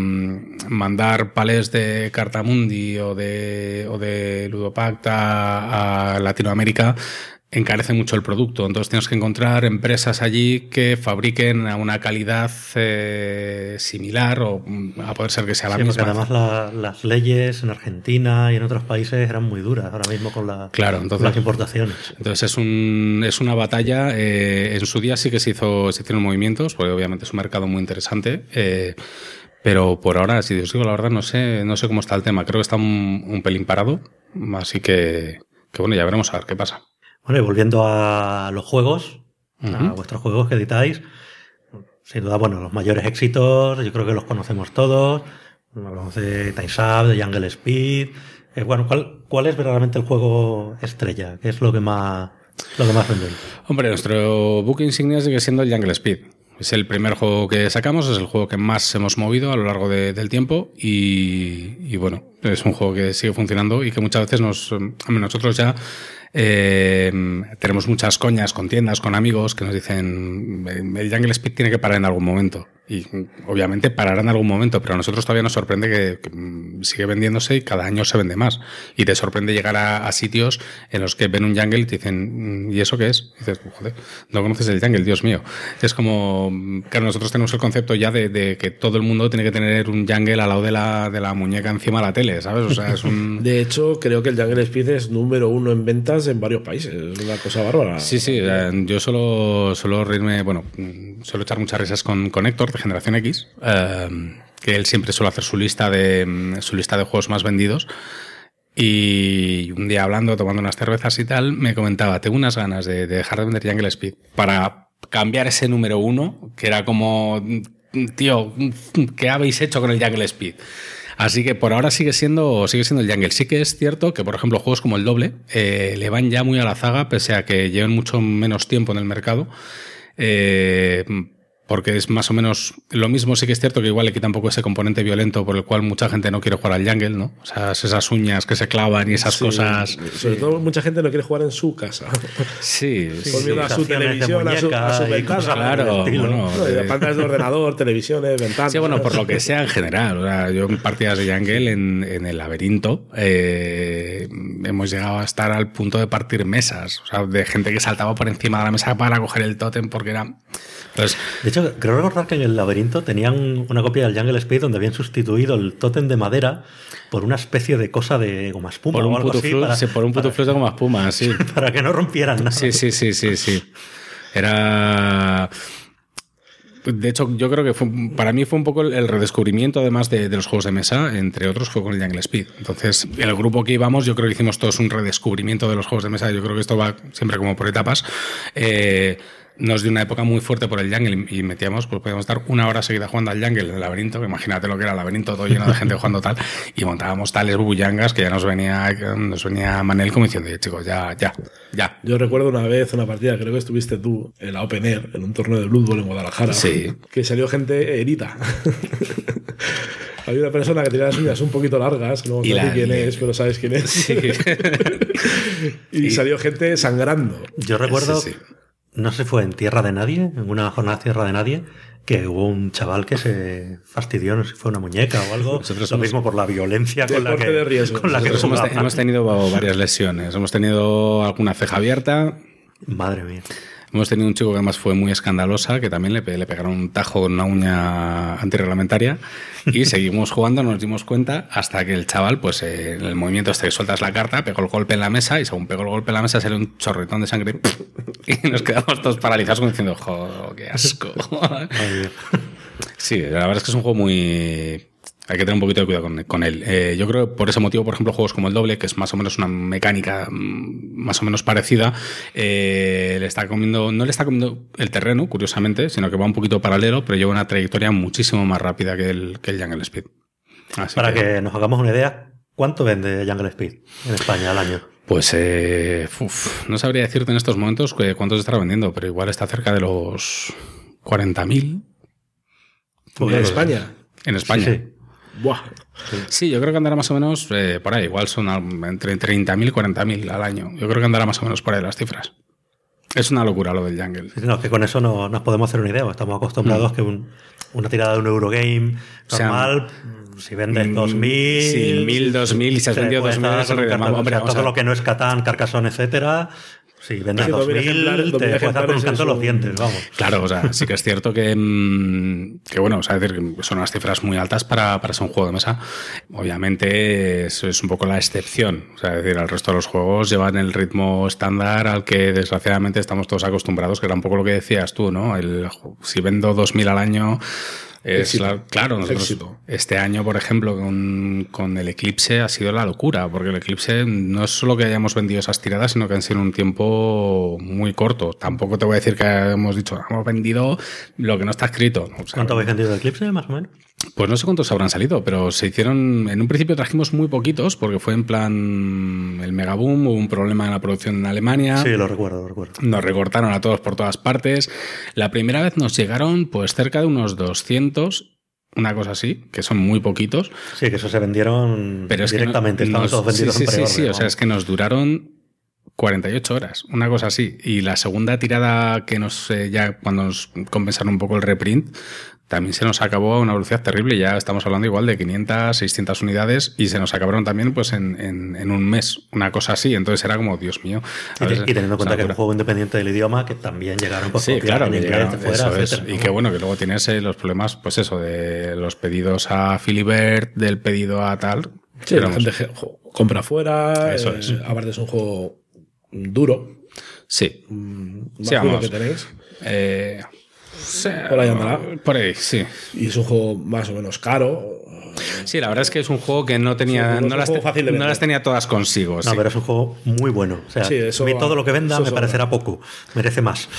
S5: mandar palés de Cartamundi o de Ludopact a Latinoamérica encarece mucho el producto. Entonces tienes que encontrar empresas allí que fabriquen a una calidad similar o a poder ser que sea la misma.
S3: Porque además las leyes en Argentina y en otros países eran muy duras ahora mismo con las importaciones.
S5: Entonces es una batalla. En su día sí que se hicieron movimientos, porque obviamente es un mercado muy interesante. Pero por ahora, si os digo la verdad, no sé cómo está el tema. Creo que está un pelín parado. Así que bueno, ya veremos a ver qué pasa.
S3: Bueno, y volviendo a los juegos, a vuestros juegos que editáis, sin duda, bueno, los mayores éxitos, yo creo que los conocemos todos. Hablamos de Time's Up, de Jungle Speed. Bueno, ¿cuál es verdaderamente el juego estrella? ¿Qué es lo que más vende?
S5: Hombre, nuestro buque insignia sigue siendo el Jungle Speed. Es el primer juego que sacamos, es el juego que más hemos movido a lo largo del tiempo y bueno, es un juego que sigue funcionando y que muchas veces nosotros ya tenemos muchas coñas con tiendas, con amigos que nos dicen el Jungle Speed tiene que parar en algún momento. Y obviamente parará en algún momento, pero a nosotros todavía nos sorprende que sigue vendiéndose y cada año se vende más. Y te sorprende llegar a sitios en los que ven un Jungle y te dicen, ¿y eso qué es? Y dices, joder, no conoces el Jungle, Dios mío. Es como, claro, nosotros tenemos el concepto ya de que todo el mundo tiene que tener un Jungle al lado de la muñeca encima de la tele, ¿sabes? O sea, es un...
S2: De hecho, creo que el Jungle Speed es número 1 en ventas en varios países. Es una cosa bárbara.
S5: Sí, yo suelo reírme, bueno, suelo echar muchas risas con Héctor, de Generación X, que él siempre suele hacer su lista de juegos más vendidos. Y un día hablando, tomando unas cervezas y tal, me comentaba, tengo unas ganas de dejar de vender Jungle Speed para cambiar ese número 1, que era como, tío, ¿qué habéis hecho con el Jungle Speed? Así que por ahora sigue siendo el Jungle. Sí que es cierto que, por ejemplo, juegos como el Doble le van ya muy a la zaga, pese a que lleven mucho menos tiempo en el mercado. Porque es más o menos lo mismo. Sí que es cierto que igual le quita un poco ese componente violento por el cual mucha gente no quiere jugar al Jungle, ¿no? O sea, esas uñas que se clavan y esas cosas.
S2: Sobre todo mucha gente no quiere jugar en su casa.
S5: Sí.
S2: Volviendo a su televisión, a su ventana.
S5: Claro, bueno.
S2: Pantallas de ordenador, televisiones, ventanas.
S5: Sí, bueno, por lo que sea en general. O sea, yo en partidas de Jungle en el laberinto hemos llegado a estar al punto de partir mesas. O sea, de gente que saltaba por encima de la mesa para coger el tótem porque era... Entonces,
S3: de hecho, creo recordar que en el laberinto tenían una copia del Jungle Speed donde habían sustituido el tótem de madera por una especie de cosa de goma espuma o algo así.
S5: Por un puto flux de goma espuma, sí.
S3: Para que no rompieran nada.
S5: Sí. Era... De hecho, yo creo que para mí fue un poco el redescubrimiento, además de los juegos de mesa, entre otros, fue con el Jungle Speed. Entonces, el grupo que íbamos, yo creo que hicimos todos un redescubrimiento de los juegos de mesa. Yo creo que esto va siempre como por etapas. Nos dio una época muy fuerte por el Jungle y metíamos, pues podíamos estar 1 hora seguida jugando al Jungle en el laberinto, que imagínate lo que era el laberinto, todo lleno de gente jugando tal, y montábamos tales bullangas que ya nos venía Manel como diciendo, chicos, ya.
S2: Yo recuerdo una vez una partida, creo que estuviste tú en la Open Air, en un torneo de Blood Bowl en Guadalajara,
S5: sí,
S2: que salió gente herida. Había una persona que tenía las uñas un poquito largas, no sé quién es, pero sabes quién es.
S5: Sí.
S2: y salió gente sangrando.
S3: Yo recuerdo,
S5: sí.
S3: No sé si fue en Tierra de Nadie, en una jornada Tierra de Nadie, que hubo un chaval que se fastidió, no sé si fue una muñeca o algo. Lo mismo por la violencia con la que
S2: de riesgo.
S3: Con la que
S5: hemos tenido varias lesiones. Hemos tenido alguna ceja abierta.
S3: Madre mía.
S5: Hemos tenido un chico que además fue muy escandalosa, que también le pegaron un tajo con una uña antirreglamentaria, y seguimos jugando, nos dimos cuenta, hasta que el chaval, pues en el movimiento este que sueltas la carta, pegó el golpe en la mesa, y según pegó el golpe en la mesa salió un chorretón de sangre, y nos quedamos todos paralizados como diciendo, ¡jo, qué asco! Sí, la verdad es que es un juego muy... Hay que tener un poquito de cuidado con él. Yo creo que por ese motivo, por ejemplo, juegos como el Doble, que es más o menos una mecánica más o menos parecida, no le está comiendo el terreno, curiosamente, sino que va un poquito paralelo, pero lleva una trayectoria muchísimo más rápida que el Jungle Speed. Así
S3: Para que nos hagamos una idea, ¿cuánto vende Jungle Speed en España al año?
S5: Pues no sabría decirte en estos momentos cuántos estará vendiendo, pero igual está cerca de los 40.000.
S2: ¿En España?
S5: En España.
S3: Sí.
S2: Buah.
S5: Sí, yo creo que andará más o menos por ahí. Igual son entre 30.000 y 40.000 al año. Yo creo que andará más o menos por ahí las cifras. Es una locura lo del Jungle.
S3: Sí, no, es que con eso no nos podemos hacer una idea. Estamos acostumbrados que una tirada de un Eurogame normal, si vendes 2.000...
S5: Sí, 1.000, 2.000 y se has vendido 2.000...
S3: Todo lo que no es Catán, Carcassonne, etcétera... Si vendes 2.000, te puedes dar con un canto los dientes, vamos.
S5: Claro, o sea, sí que es cierto que bueno, o sea, decir que son unas cifras muy altas para ser un juego de mesa. Obviamente eso es un poco la excepción. O sea, es decir, el resto de los juegos llevan el ritmo estándar al que desgraciadamente estamos todos acostumbrados, que era un poco lo que decías tú, ¿no? Si vendo 2.000 al año... Claro, nosotros este año, por ejemplo, con el Eclipse ha sido la locura, porque el Eclipse no es solo que hayamos vendido esas tiradas, sino que han sido un tiempo muy corto. Tampoco te voy a decir que hemos vendido lo que no está escrito. O sea,
S3: ¿cuánto habéis vendido de Eclipse, más o menos?
S5: Pues no sé cuántos habrán salido, pero se hicieron... En un principio trajimos muy poquitos, porque fue en plan el megaboom, hubo un problema en la producción en Alemania.
S3: Sí, lo recuerdo.
S5: Nos recortaron a todos por todas partes. La primera vez nos llegaron pues cerca de unos 200, una cosa así, que son muy poquitos.
S3: Sí, que eso se vendieron directamente, estaban todos vendidos
S5: sí,
S3: en pre-order.
S5: Sí, o sea, es que nos duraron 48 horas, una cosa así. Y la segunda tirada que ya cuando nos compensaron un poco el reprint, también se nos acabó a una velocidad terrible. Ya estamos hablando igual de 500, 600 unidades y se nos acabaron también pues en un mes, una cosa así. Entonces era como, Dios mío.
S3: Y teniendo en cuenta que es un juego independiente del idioma, que también llegaron por
S5: sí, claro,
S3: en inglés, fuera,
S5: etcétera, ¿no? Y que bueno, que luego tienes los problemas, pues eso, de los pedidos a Philibert, del pedido a tal.
S2: Sí, la gente compra fuera.
S5: Eso es.
S2: Aparte es un juego duro.
S5: Sí.
S2: Sí, vamos. Que tenéis. Por ahí andará.
S5: Por ahí, sí.
S2: Y es un juego más o menos caro.
S5: Sí, la verdad es que es un juego que no tenía, no las tenía todas consigo.
S3: No,
S5: sí.
S3: Pero es un juego muy bueno. O sea,
S2: sí,
S3: a mí todo lo que venda me parecerá poco. Merece más.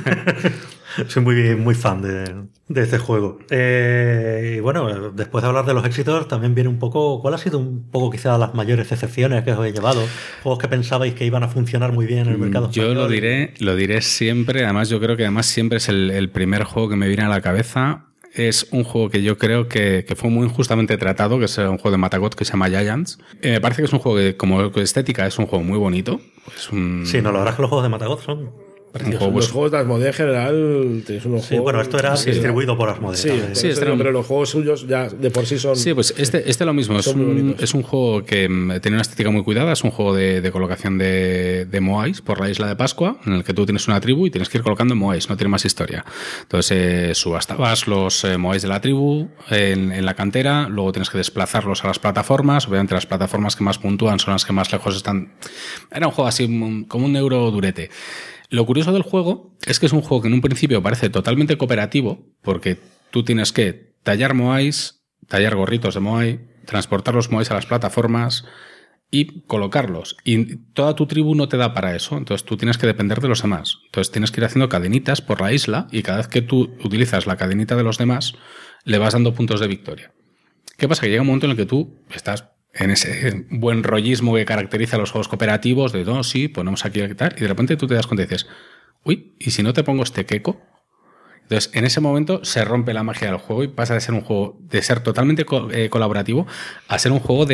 S3: Soy muy fan de este juego. Y bueno, después de hablar de los éxitos, también viene un poco... ¿Cuál ha sido un poco quizás las mayores decepciones que os he llevado? Juegos que pensabais que iban a funcionar muy bien en el mercado español.
S5: Yo lo diré siempre. Además, yo creo que siempre es el primer juego que me viene a la cabeza. Es un juego que yo creo que fue muy injustamente tratado, que es un juego de Matagot que se llama Giants. Me parece que es un juego que, como estética, es un juego muy bonito.
S3: Sí, no, la verdad es que los juegos de Matagot son...
S2: Los juegos de Asmodee en general tienes unos juegos...
S3: bueno, esto era distribuido por Asmodee.
S2: Pero los juegos suyos ya de por sí son...
S5: Sí, pues este lo mismo. Es un juego que tiene una estética muy cuidada. Es un juego de colocación de moais por la isla de Pascua, en el que tú tienes una tribu y tienes que ir colocando moais. No tiene más historia. Entonces subastabas los moais de la tribu en la cantera. Luego tienes que desplazarlos a las plataformas. Obviamente las plataformas que más puntúan son las que más lejos están. Era un juego así como un euro durete. Lo curioso del juego es que es un juego que en un principio parece totalmente cooperativo, porque tú tienes que tallar moais, tallar gorritos de moai, transportar los moais a las plataformas y colocarlos. Y toda tu tribu no te da para eso, entonces tú tienes que depender de los demás. Entonces tienes que ir haciendo cadenitas por la isla y cada vez que tú utilizas la cadenita de los demás, le vas dando puntos de victoria. ¿Qué pasa? Que llega un momento en el que tú estás en ese buen rollismo que caracteriza a los juegos cooperativos, de no, sí, ponemos aquí y tal, y de repente tú te das cuenta y dices, uy, ¿y si no te pongo este queco? Entonces, en ese momento se rompe la magia del juego y pasa de ser un juego de ser totalmente colaborativo a ser un juego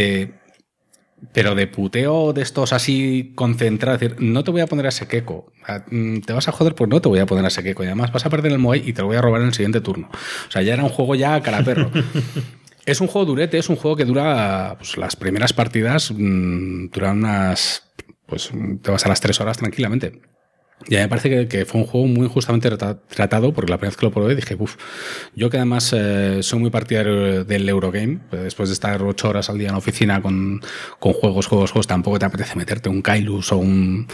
S5: pero de puteo de estos así concentrados. Es decir, no te voy a poner a ese queco. Te vas a joder, pues no te voy a poner a ese queco. Y además vas a perder el moai y te lo voy a robar en el siguiente turno. O sea, ya era un juego ya cara perro. Es un juego durete, es un juego que dura, pues las primeras partidas duran unas, pues te vas a las 3 horas tranquilamente. Y a mí me parece que fue un juego muy justamente tratado, porque la primera vez que lo probé dije, uff, yo que además soy muy partidario del Eurogame, después de estar 8 horas al día en la oficina con juegos, tampoco te apetece meterte un Kailus o un...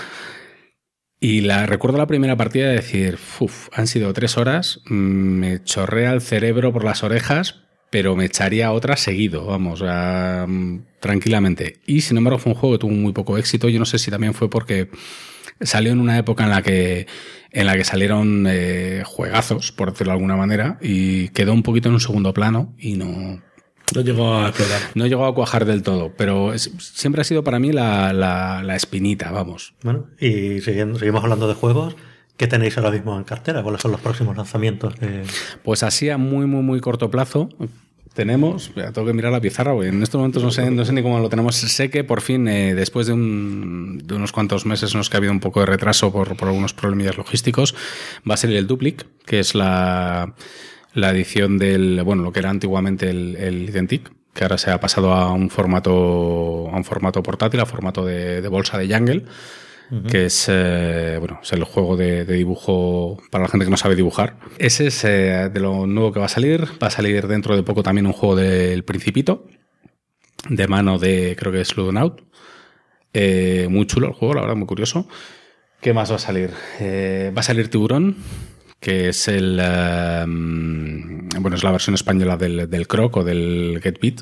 S5: Y recuerdo la primera partida de decir, uff, han sido 3 horas, me chorrea el cerebro por las orejas, pero me echaría otra seguido, vamos, tranquilamente. Y sin embargo fue un juego que tuvo muy poco éxito. Yo no sé si también fue porque salió en una época en la que salieron juegazos, por decirlo de alguna manera, y quedó un poquito en un segundo plano y no llegó a explotar. No llegó a cuajar del todo, pero siempre ha sido para mí la espinita, vamos.
S3: Bueno, y seguimos hablando de juegos. ¿Qué tenéis ahora mismo en cartera? ¿Cuáles son los próximos lanzamientos?
S5: Pues así a muy, muy, muy corto plazo tenemos... Tengo que mirar la pizarra, porque en estos momentos no sé ni cómo lo tenemos. Sé que por fin, después de unos cuantos meses en los que ha habido un poco de retraso por algunos problemillas logísticos, va a salir el Duplik, que es la edición del... Bueno, lo que era antiguamente el Identic, que ahora se ha pasado a un formato portátil, a formato de bolsa de Jungle. Que es es el juego de dibujo para la gente que no sabe dibujar. Ese es de lo nuevo que va a salir. Va a salir dentro de poco también un juego del Principito, de mano de, creo que es Ludonaut. Muy chulo el juego, la verdad, muy curioso. ¿Qué más va a salir? Va a salir Tiburón, que es es la versión española del Croc o del Get Beat.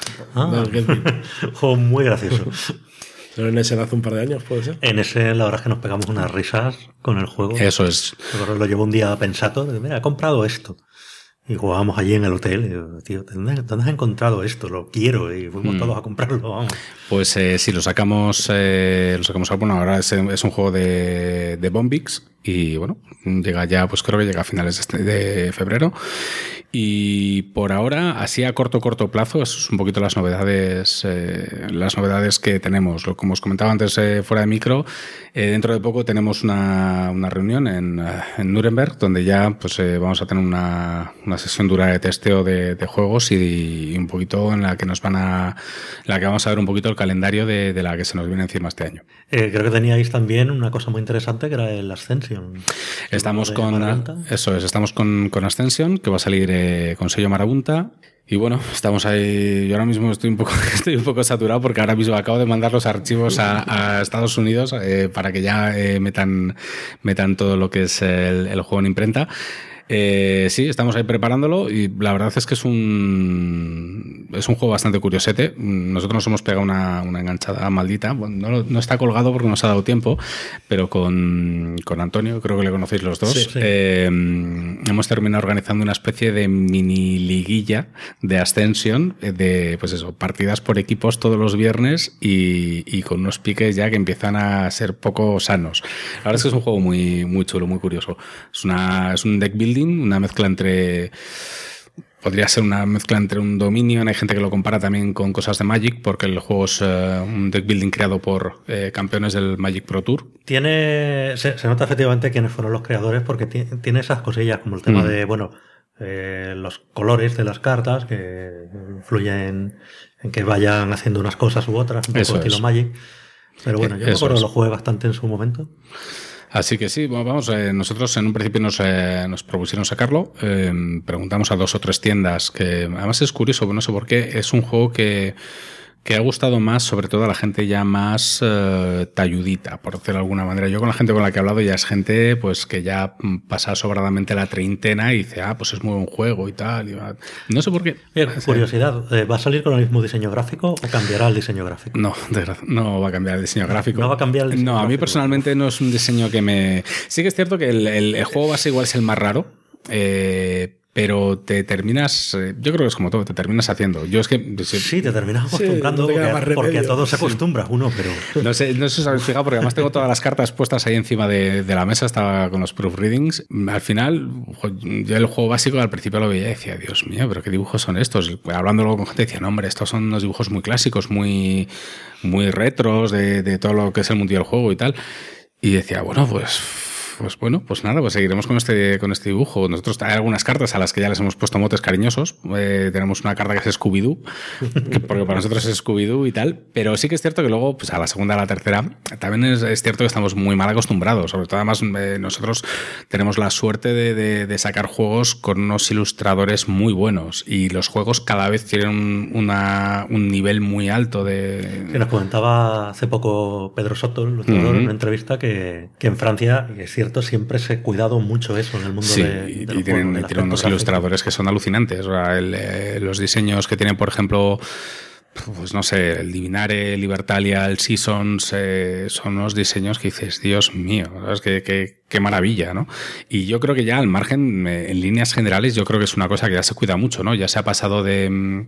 S3: Juego muy gracioso.
S2: Pero en ese hace un par de años, ¿puede ser?
S3: En ese, la verdad es que nos pegamos unas risas con el juego.
S5: Eso es.
S3: Lo llevo un día pensado, mira, he comprado esto. Y jugábamos allí en el hotel. Y digo, tío, ¿dónde has encontrado esto? Lo quiero. Y fuimos todos a comprarlo, vamos.
S5: Pues sí, lo sacamos bueno, ahora es un juego de Bombix. Y bueno, llega ya, pues creo que llega a finales de febrero. Y por ahora, así a corto plazo, eso es un poquito las novedades que tenemos. Como os comentaba antes fuera de micro, dentro de poco tenemos una reunión en Nuremberg, donde ya pues vamos a tener una sesión dura de testeo de juegos y un poquito en la que vamos a ver un poquito el calendario de la que se nos viene encima este año.
S3: Creo que teníais también una cosa muy interesante que era el Ascension.
S5: Estamos con Ascension, que va a salir con sello Marabunta. Y bueno, estamos ahí. Yo ahora mismo estoy un poco saturado porque ahora mismo acabo de mandar los archivos a Estados Unidos para que ya metan todo lo que es el juego en imprenta. Sí, estamos ahí preparándolo y la verdad es que es un juego bastante curiosete. Nosotros nos hemos pegado una enganchada maldita. Bueno, no está colgado porque nos ha dado tiempo, pero con Antonio, creo que le conocéis los dos, sí. Hemos terminado organizando una especie de mini liguilla de Ascension, de pues eso, partidas por equipos todos los viernes y con unos piques ya que empiezan a ser poco sanos. La verdad es que es un juego muy, muy chulo, muy curioso. Es un deck building, podría ser una mezcla entre un Dominion. Hay gente que lo compara también con cosas de Magic, porque el juego es un deck building creado por campeones del Magic Pro Tour.
S3: Se nota efectivamente quiénes fueron los creadores, porque tiene esas cosillas como el tema de los colores de las cartas que influyen en que vayan haciendo unas cosas u otras, un poco estilo Magic. Pero bueno, yo me acuerdo lo jugué bastante en su momento.
S5: Así que sí, vamos, nosotros en un principio nos propusieron sacarlo, preguntamos a 2 o 3 tiendas, que además es curioso, no sé por qué, es un juego que que ha gustado más, sobre todo a la gente ya más talludita, por decirlo de alguna manera. Yo con la gente con la que he hablado ya es gente pues que ya pasa sobradamente la treintena y dice, pues es muy buen juego y tal. No sé por qué.
S3: Curiosidad, ¿va a salir con el mismo diseño gráfico o cambiará el diseño gráfico?
S5: No, no va a cambiar el diseño gráfico.
S3: No va a cambiar el diseño
S5: No, a mí
S3: gráfico.
S5: personalmente no es un diseño que me... Sí que es cierto que el juego base igual es el más raro, pero te terminas... Yo creo que es como todo, te terminas haciendo. Yo es que...
S3: Sí, te terminas acostumbrando
S2: no te queda más
S3: porque
S2: remedio.
S3: a todo se acostumbra uno, pero...
S5: No sé si os habéis fijado, porque además tengo todas las cartas puestas ahí encima de la mesa, estaba con los proofreadings. Al final, yo el juego básico al principio lo veía y decía, Dios mío, pero qué dibujos son estos. Hablando luego con gente decía, no, hombre, estos son unos dibujos muy clásicos, muy retros de todo lo que es el mundo del juego y tal. Y decía, bueno, pues nada, pues seguiremos con este dibujo. Nosotros hay algunas cartas a las que ya les hemos puesto motes cariñosos. Tenemos una carta que es Scooby-Doo, porque para nosotros es Scooby-Doo y tal. Pero sí que es cierto que luego, pues a la segunda, a la tercera, también es cierto que estamos muy mal acostumbrados. Sobre todo, además, nosotros tenemos la suerte de sacar juegos con unos ilustradores muy buenos. Y los juegos cada vez tienen un nivel muy alto de...
S3: Que nos comentaba hace poco Pedro Soto, el ilustrador, en una entrevista que en Francia, es cierto, siempre se ha cuidado mucho eso en el mundo de los
S5: tienen
S3: juegos,
S5: unos
S3: gráfico.
S5: ilustradores que son alucinantes. O sea, los diseños que tienen, por ejemplo, pues no sé, el Divinare, Libertalia, el Seasons, son unos diseños que dices, Dios mío, ¿sabes? Qué maravilla, ¿no? Y yo creo que ya al margen, en líneas generales, yo creo que es una cosa que ya se cuida mucho, ¿no? Ya se ha pasado de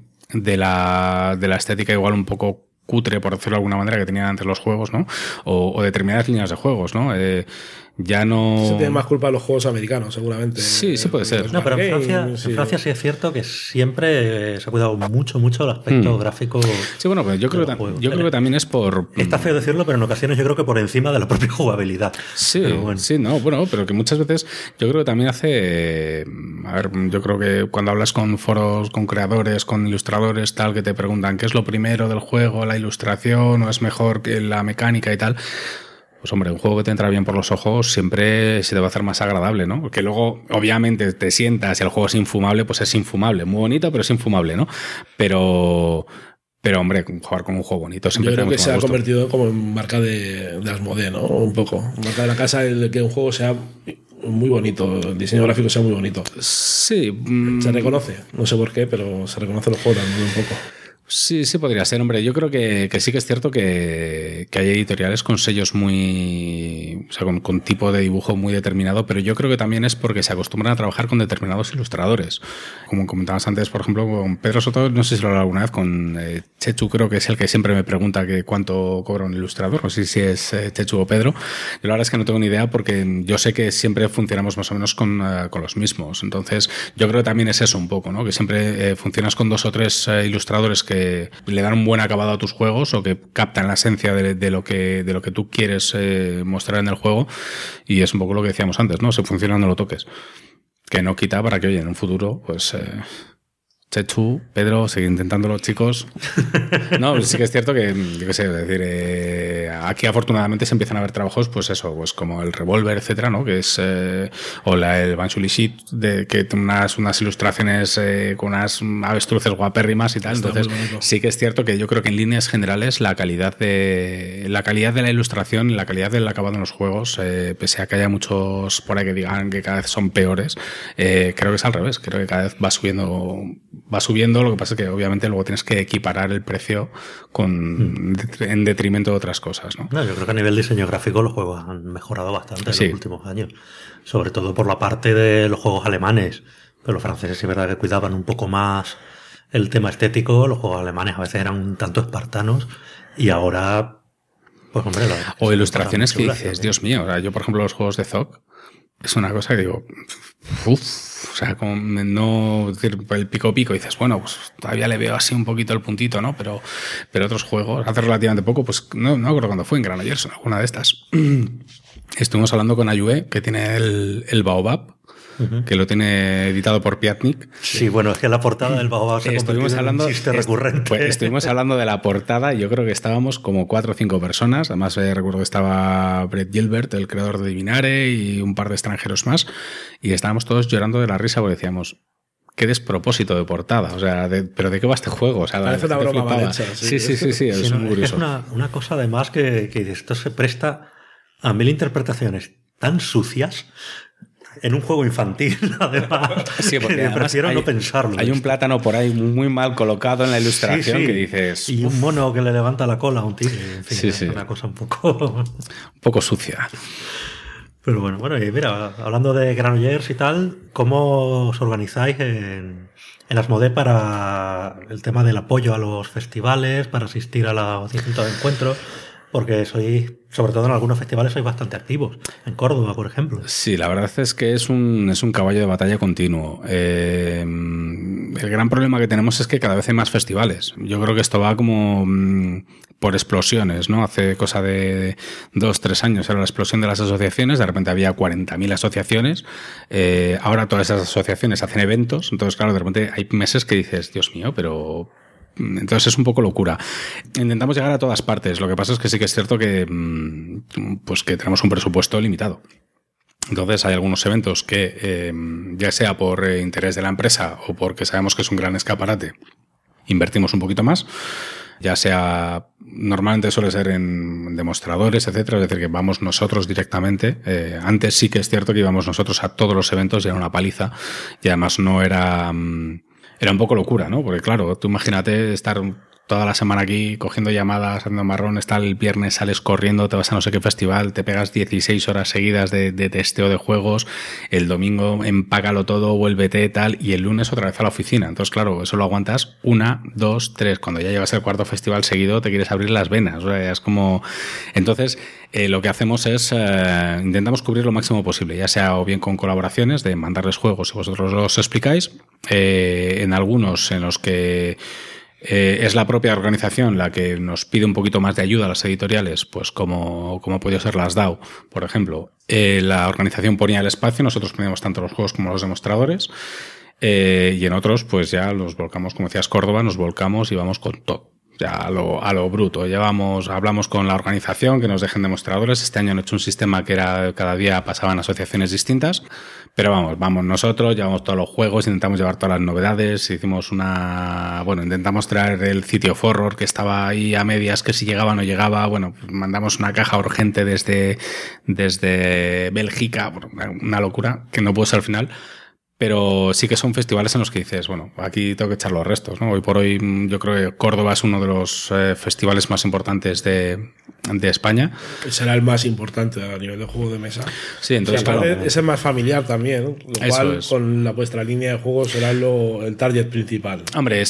S5: la estética igual un poco cutre, por decirlo de alguna manera, que tenían antes los juegos, ¿no? O determinadas líneas de juegos, ¿no? Ya no...
S2: Se tiene más culpa de los juegos americanos, seguramente.
S5: Sí, puede ser.
S3: No, pero en
S2: Games,
S3: Francia sí es cierto que siempre se ha cuidado mucho el aspecto gráfico.
S5: Sí, bueno, pues yo creo que también es por...
S3: Está feo decirlo, pero en ocasiones yo creo que por encima de la propia jugabilidad.
S5: Sí,
S3: pero bueno.
S5: sí, no, bueno, pero que muchas veces yo creo que también hace... A ver, yo creo que cuando hablas con foros, con creadores, con ilustradores, tal, que te preguntan qué es lo primero del juego, la ilustración, o es mejor que la mecánica y tal... Pues hombre, un juego que te entra bien por los ojos siempre se te va a hacer más agradable, ¿no? Porque luego, obviamente, te sientas y el juego es infumable, pues es infumable. Muy bonito, pero es infumable, ¿no? Pero hombre, jugar con un juego bonito siempre
S2: yo creo
S5: te da
S2: que
S5: mucho
S2: se ha
S5: más gusto.
S2: convertido como en marca de Asmodee, ¿no? Un poco. Marca de la casa, el que un juego sea muy bonito, el diseño gráfico sea muy bonito.
S5: Sí.
S2: Se reconoce, no sé por qué, pero se reconoce los juegos también un poco.
S5: Sí, podría ser, hombre. Yo creo que sí que es cierto que hay editoriales con sellos muy... O sea, con tipo de dibujo muy determinado, pero yo creo que también es porque se acostumbran a trabajar con determinados ilustradores. Como comentabas antes, por ejemplo, con Pedro Soto, no sé si lo he hablado alguna vez, con Chechu, creo que es el que siempre me pregunta que cuánto cobra un ilustrador. No sé si es Chechu o Pedro. Yo la verdad es que no tengo ni idea porque yo sé que siempre funcionamos más o menos con los mismos. Entonces, yo creo que también es eso un poco, ¿no? Que siempre funcionas con 2 o 3 ilustradores que le dan un buen acabado a tus juegos o que captan la esencia de lo que tú quieres mostrar en el juego, y es un poco lo que decíamos antes, ¿no? Si funciona, no lo toques. Que no quita para que, oye, en un futuro, pues... Chechu, Pedro, seguir intentándolo, chicos. No, sí que es cierto que, yo qué sé, es decir, aquí afortunadamente se empiezan a ver trabajos, pues eso, pues como el Revolver, etcétera, ¿no? Que es, o el Banshee Sheet, que tiene unas ilustraciones con unas avestruces guapérrimas y tal.
S2: Está
S5: entonces, sí que es cierto que yo creo que en líneas generales la calidad de la ilustración y la calidad del acabado en los juegos, pese a que haya muchos por ahí que digan que cada vez son peores, creo que es al revés. Creo que cada vez va subiendo, lo que pasa es que obviamente luego tienes que equiparar el precio en detrimento de otras cosas, ¿no?
S3: No, yo creo que a nivel diseño gráfico los juegos han mejorado bastante en
S5: Sí.
S3: los últimos años. Sobre todo por la parte de los juegos alemanes. Pero los franceses sí es verdad que cuidaban un poco más el tema estético. Los juegos alemanes a veces eran un tanto espartanos. Y ahora, pues hombre...
S5: O ilustraciones que
S3: chulas,
S5: dices,
S3: ¿no?
S5: Dios mío, o sea, yo por ejemplo los juegos de Zog, es una cosa que digo, o sea, como no decir el pico dices, bueno, pues todavía le veo así un poquito el puntito, ¿no? Pero otros juegos, hace relativamente poco, pues no me acuerdo cuándo fue, en Granollers, en alguna de estas. Estuvimos hablando con Ayue, que tiene el Baobab, que lo tiene editado por Piatnik.
S3: Sí, bueno, es que la portada del Baobab se ha
S5: Estuvimos
S3: convertido en un chiste recurrente.
S5: Pues estuvimos hablando de la portada y yo creo que estábamos como 4 o 5 personas. Además, recuerdo que estaba Brett Gilbert, el creador de Divinare, y un par de extranjeros más. Y estábamos todos llorando de la risa porque decíamos, qué despropósito de portada. O sea, ¿pero de qué va este juego? O sea,
S2: parece una broma mal
S5: flipaba.
S2: hecha.
S5: Sí, es muy curioso.
S3: Es una cosa además que esto se presta a 1000 interpretaciones tan sucias en un juego infantil, además,
S5: sí, porque
S3: que prefiero no pensarlo.
S5: Hay un plátano por ahí muy mal colocado en la ilustración
S3: Sí.
S5: que dices...
S3: Y un mono que le levanta la cola a un tigre. En fin,
S5: Sí.
S3: una cosa un poco...
S5: Un poco sucia.
S3: Pero bueno, y mira, hablando de Granollers y tal, ¿cómo os organizáis en Asmodee para el tema del apoyo a los festivales, para asistir a los distintos encuentros? Porque sois, sobre todo en algunos festivales, sois bastante activos. En Córdoba, por ejemplo.
S5: Sí, la verdad es que es un caballo de batalla continuo. El gran problema que tenemos es que cada vez hay más festivales. Yo creo que esto va como por explosiones, ¿no? Hace cosa de 2-3 años era la explosión de las asociaciones, de repente había 40.000 asociaciones, ahora todas esas asociaciones hacen eventos, entonces claro, de repente hay meses que dices, Dios mío, pero... Entonces es un poco locura. Intentamos llegar a todas partes. Lo que pasa es que sí que es cierto que pues que tenemos un presupuesto limitado. Entonces hay algunos eventos que ya sea por interés de la empresa o porque sabemos que es un gran escaparate, invertimos un poquito más. Ya sea, normalmente suele ser en demostradores, etcétera, es decir, que vamos nosotros directamente. Antes sí que es cierto que íbamos nosotros a todos los eventos y era una paliza y además no era... Era un poco locura, ¿no? Porque claro, tú imagínate estar toda la semana aquí cogiendo llamadas, haciendo marrón, está el viernes, sales corriendo, te vas a no sé qué festival, te pegas 16 horas seguidas de testeo de juegos, el domingo empácalo todo, vuélvete, tal, y el lunes otra vez a la oficina. Entonces, claro, eso lo aguantas 1, 2, 3. Cuando ya llevas el 4º festival seguido, te quieres abrir las venas. O sea, es como... Entonces, lo que hacemos es intentamos cubrir lo máximo posible, ya sea o bien con colaboraciones de mandarles juegos y vosotros los explicáis, en algunos en los que es la propia organización la que nos pide un poquito más de ayuda a las editoriales, pues como ha podido ser las DAO, por ejemplo. La organización ponía el espacio, nosotros poníamos tanto los juegos como los demostradores, y en otros pues ya los volcamos, como decías Córdoba, nos volcamos y vamos con todo. Ya a lo bruto. Hablamos con la organización que nos dejen demostradores. Este año han hecho un sistema que era cada día pasaban asociaciones distintas, pero vamos nosotros, llevamos todos los juegos, intentamos llevar todas las novedades, intentamos traer el City of Horror que estaba ahí a medias, que si llegaba o no llegaba, mandamos una caja urgente desde Bélgica, una locura que no pudo ser al final. Pero sí que son festivales en los que dices, bueno, aquí tengo que echar los restos, ¿no? Hoy por hoy yo creo que Córdoba es uno de los festivales más importantes de España.
S2: Será el más importante a nivel de juego de mesa.
S5: Sí, entonces
S2: claro,
S5: claro,
S2: es el más familiar también, ¿no? Lo cual
S5: es.
S2: Con vuestra línea de juegos será el target principal.
S5: Hombre,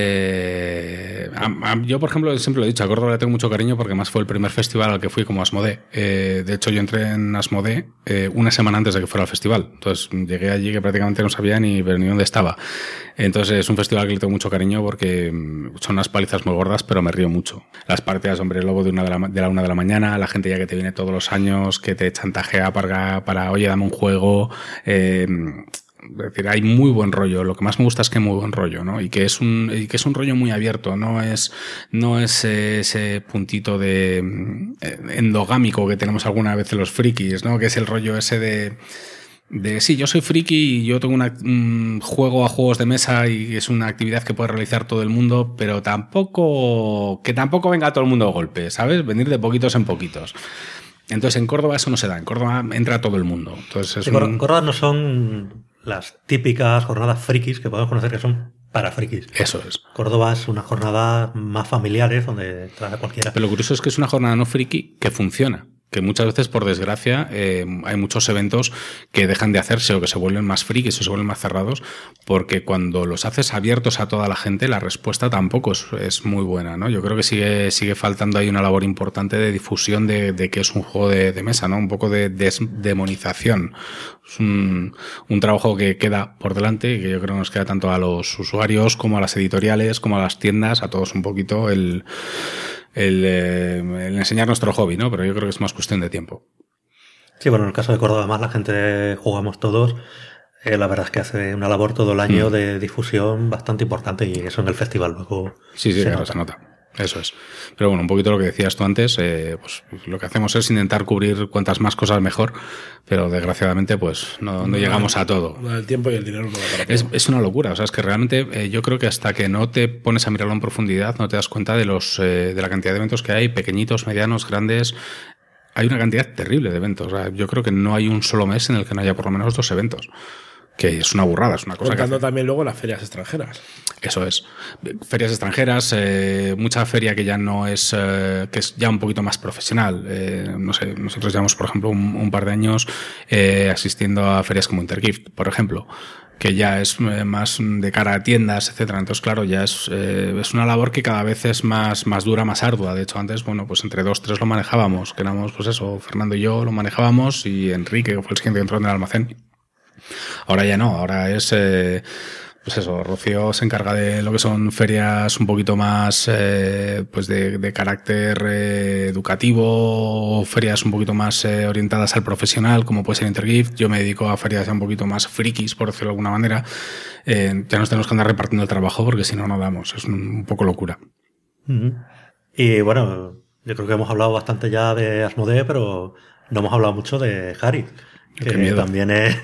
S5: yo, por ejemplo, siempre lo he dicho, a Córdoba le tengo mucho cariño porque más fue el primer festival al que fui como Asmodee. De hecho, yo entré en Asmodee una semana antes de que fuera el festival. Entonces, llegué allí que prácticamente no sabía ni dónde estaba. Entonces, es un festival que le tengo mucho cariño porque son unas palizas muy gordas, pero me río mucho. Las partidas Hombre Lobo de la 1 de la mañana, la gente ya que te viene todos los años, que te chantajea para oye, dame un juego... Es decir, hay muy buen rollo. Lo que más me gusta es que hay muy buen rollo, ¿no? Y que es un rollo muy abierto. No es ese puntito de endogámico que tenemos alguna vez en los frikis, ¿no? Que es el rollo ese de sí, yo soy friki y yo tengo un juego a juegos de mesa y es una actividad que puede realizar todo el mundo, pero tampoco venga todo el mundo a golpe, ¿sabes? Venir de poquitos en poquitos. Entonces en Córdoba eso no se da. En Córdoba entra todo el mundo. Entonces
S3: Córdoba no son las típicas jornadas frikis que podemos conocer que son para frikis.
S5: Eso es.
S3: Córdoba es una jornada más familiares donde trae cualquiera.
S5: Pero lo curioso es que es una jornada no friki que funciona. Que muchas veces, por desgracia, hay muchos eventos que dejan de hacerse o que se vuelven más frikis o se vuelven más cerrados, porque cuando los haces abiertos a toda la gente, la respuesta tampoco es muy buena, ¿no? Yo creo que sigue faltando ahí una labor importante de difusión de que es un juego de mesa, ¿no? Un poco de demonización. Es un trabajo que queda por delante y que yo creo que nos queda tanto a los usuarios como a las editoriales, como a las tiendas, a todos un poquito el enseñar nuestro hobby, ¿no? Pero yo creo que es más cuestión de tiempo.
S3: Sí, bueno, en el caso de Córdoba, además, la gente jugamos todos. La verdad es que hace una labor todo el año de difusión bastante importante y eso en el festival luego
S5: sí, claro, se nota. Eso es. Pero bueno, un poquito lo que decías tú antes, pues lo que hacemos es intentar cubrir cuantas más cosas mejor, pero desgraciadamente pues no llegamos a todo.
S2: El tiempo y el dinero no da para todo.
S5: Es una locura, o sea, es que realmente yo creo que hasta que no te pones a mirarlo en profundidad no te das cuenta de de la cantidad de eventos que hay, pequeñitos, medianos, grandes. Hay una cantidad terrible de eventos. O sea, yo creo que no hay un solo mes en el que no haya por lo menos 2 eventos. Que es una burrada, es una cosa
S2: Contando
S5: que
S2: también luego las ferias extranjeras.
S5: Eso es. Ferias extranjeras, mucha feria que ya no es, que es ya un poquito más profesional. No sé, nosotros llevamos, por ejemplo, un par de años asistiendo a ferias como Intergift, por ejemplo, que ya es más de cara a tiendas, etcétera. Entonces, claro, ya es una labor que cada vez es más dura, más ardua. De hecho, antes, bueno, pues entre 2, 3 lo manejábamos, que éramos, pues eso, Fernando y yo lo manejábamos, y Enrique, que fue el siguiente que entró en el almacén. Ahora ya no, ahora es, pues eso, Rocío se encarga de lo que son ferias un poquito más, pues de carácter educativo, ferias un poquito más orientadas al profesional, como puede ser Intergift. Yo me dedico a ferias ya un poquito más frikis, por decirlo de alguna manera. Ya nos tenemos que andar repartiendo el trabajo porque si no, no damos. Es un poco locura.
S3: Y bueno, yo creo que hemos hablado bastante ya de Asmodee, pero no hemos hablado mucho de Harry. Que también es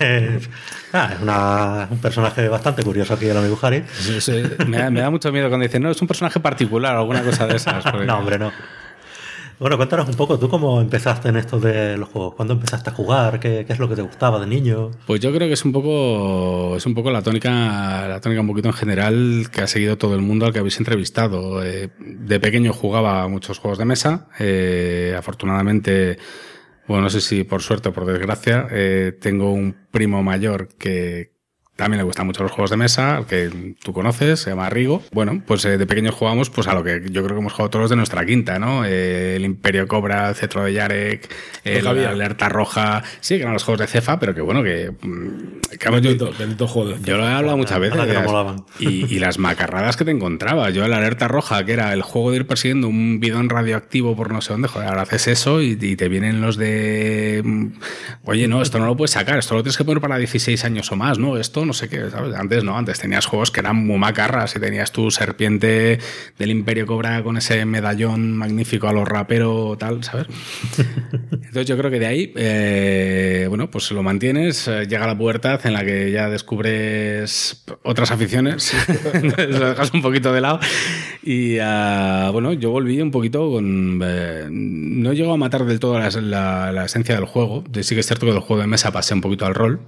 S3: un personaje bastante curioso aquí, el amigo Harry.
S5: Me da mucho miedo cuando dicen, no, es un personaje particular, alguna cosa de esas. Porque...
S3: No, hombre, no. Bueno, cuéntanos un poco, ¿tú cómo empezaste en esto de los juegos? ¿Cuándo empezaste a jugar? ¿Qué es lo que te gustaba de niño?
S5: Pues yo creo que es un poco la tónica un poquito en general que ha seguido todo el mundo al que habéis entrevistado. De pequeño jugaba a muchos juegos de mesa. Afortunadamente, bueno, no sé si por suerte o por desgracia, tengo un primo mayor que también le gustan mucho los juegos de mesa, al que tú conoces, se llama Rigo. Bueno, pues de pequeños jugamos pues a lo que yo creo que hemos jugado todos de nuestra quinta, ¿no? El Imperio Cobra, el Cetro de Yarek, la Alerta Roja. Sí, que eran los juegos de Cefa, pero que bueno, que
S2: Bendito juego de
S5: yo lo he hablado muchas veces. Y las macarradas que te encontraba. Yo, la Alerta Roja, que era el juego de ir persiguiendo un bidón radioactivo por no sé dónde, joder, ahora haces eso y te vienen los de... Oye, no, esto no lo puedes sacar, esto lo tienes que poner para 16 años o más, ¿no? Esto no sé qué, ¿sabes? Antes no, antes tenías juegos que eran muy macarras y tenías tu serpiente del Imperio Cobra con ese medallón magnífico a los rapero, tal, ¿sabes? Entonces yo creo que de ahí, bueno, pues lo mantienes, llega la pubertad en la que ya descubres otras aficiones, lo dejas un poquito de lado y, bueno, yo volví un poquito con... no llego a matar del todo la esencia del juego. Sí que es cierto que del juego de mesa pasé un poquito al rol.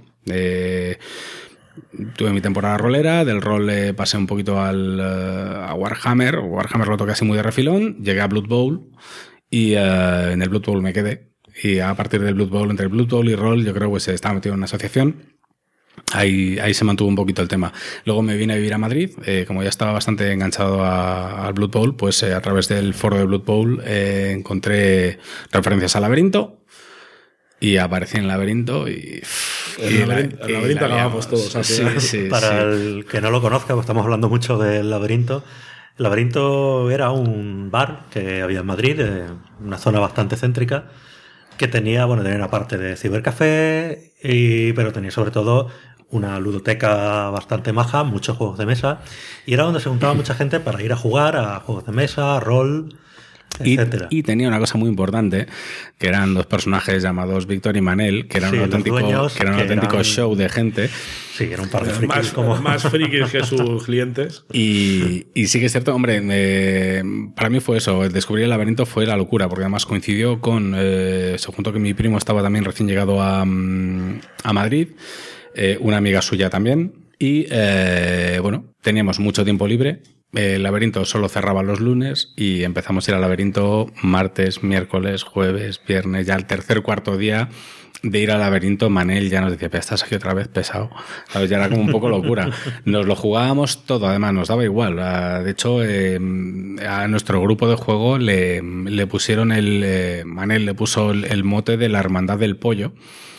S5: Tuve mi temporada rolera, del rol pasé un poquito a Warhammer. Warhammer lo toqué así muy de refilón, llegué a Blood Bowl y en el Blood Bowl me quedé. Y a partir del Blood Bowl, entre el Blood Bowl y rol, yo creo que se estaba metido en una asociación. Ahí se mantuvo un poquito el tema. Luego me vine a vivir a Madrid, como ya estaba bastante enganchado al Blood Bowl, pues a través del foro de Blood Bowl encontré referencias al Laberinto. Y aparecí en el Laberinto y...
S2: El laberinto acabamos todos.
S3: Para el que no lo conozca, pues estamos hablando mucho del Laberinto. El Laberinto era un bar que había en Madrid, una zona bastante céntrica, que tenía una parte de cibercafé, pero tenía sobre todo una ludoteca bastante maja, muchos juegos de mesa, y era donde se juntaba mucha gente para ir a jugar a juegos de mesa, rol...
S5: Y tenía una cosa muy importante, que eran 2 personajes llamados Víctor y Manel, que eran un auténtico show de gente.
S3: Sí, era un par de
S2: frikis. Más frikis que sus clientes.
S5: Y sí que es cierto, hombre, para mí fue eso, descubrir el Laberinto fue la locura, porque además coincidió con, se juntó que mi primo estaba también recién llegado a Madrid, una amiga suya también, y bueno, teníamos mucho tiempo libre. El Laberinto solo cerraba los lunes y empezamos a ir al Laberinto martes, miércoles, jueves, viernes. Ya el tercer, cuarto día de ir al Laberinto, Manel ya nos decía, pero estás aquí otra vez pesado. ¿Sabes? Ya era como un poco locura. Nos lo jugábamos todo, además, nos daba igual. De hecho, a nuestro grupo de juego le pusieron Manel le puso el mote de la Hermandad del Pollo.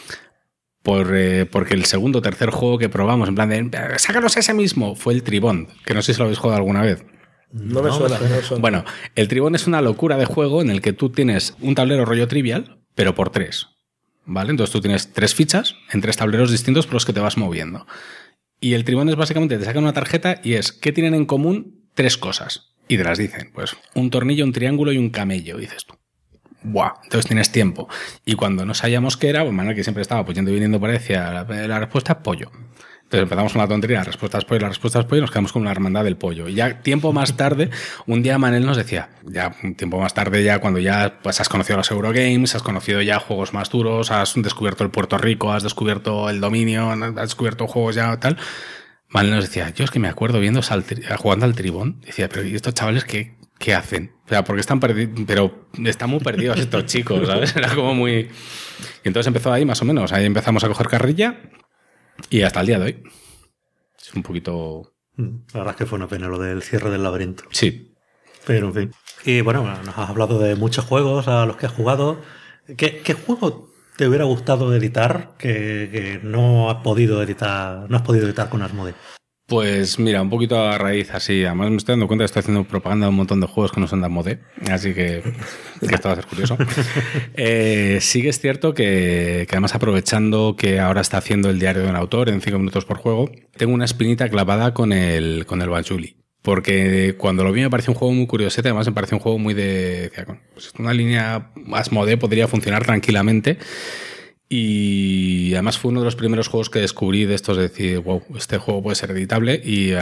S5: Porque el segundo o tercer juego que probamos, en plan de sácanos ese mismo, fue el Tribond, que no sé si lo habéis jugado alguna vez.
S2: No me suena.
S5: Bueno, el Tribond es una locura de juego en el que tú tienes un tablero rollo Trivial, pero por 3. ¿Vale? Entonces tú tienes 3 fichas en 3 tableros distintos por los que te vas moviendo. Y el Tribond es básicamente, te sacan una tarjeta y es, ¿qué tienen en común? 3 cosas. y te las dicen. Pues un tornillo, un triángulo y un camello, dices tú. Buah, entonces tienes tiempo. Y cuando no sabíamos qué era, pues Manuel, que siempre estaba pues yendo y viniendo por ahí, decía la respuesta es pollo. Entonces empezamos con la tontería, la respuesta es pollo, y nos quedamos con una hermandad del pollo. Y ya tiempo más tarde, un día Manel nos decía, ya un tiempo más tarde, ya cuando ya pues has conocido los Eurogames, has conocido ya juegos más duros, has descubierto el Puerto Rico, has descubierto el Dominion, has descubierto juegos ya tal. Manel nos decía, yo es que me acuerdo viendo jugando al Tribón, decía, pero ¿y estos chavales qué hacen? O sea, porque están perdidos, pero están muy perdidos estos chicos, ¿sabes? Era como muy... Y entonces empezó ahí más o menos, ahí empezamos a coger carrilla y hasta el día de hoy. Es un poquito...
S3: La verdad es que fue una pena lo del cierre del laberinto.
S5: Sí.
S3: Pero en fin. Y bueno, nos has hablado de muchos juegos a los que has jugado. ¿Qué juego te hubiera gustado editar que no has podido editar con Asmodee?
S5: Pues mira, un poquito a raíz así. Además me estoy dando cuenta que estoy haciendo propaganda de un montón de juegos que no son de Asmodee, así que esto va a ser curioso. Sí que es cierto que además aprovechando que ahora está haciendo el diario de un autor en 5 minutos por juego, tengo una espinita clavada con el Banjuli. Porque cuando lo vi me pareció un juego muy curiosete, además me pareció un juego muy de... Pues una línea Asmodee podría funcionar tranquilamente. Y además fue uno de los primeros juegos que descubrí de estos, de decir, wow, este juego puede ser editable. Y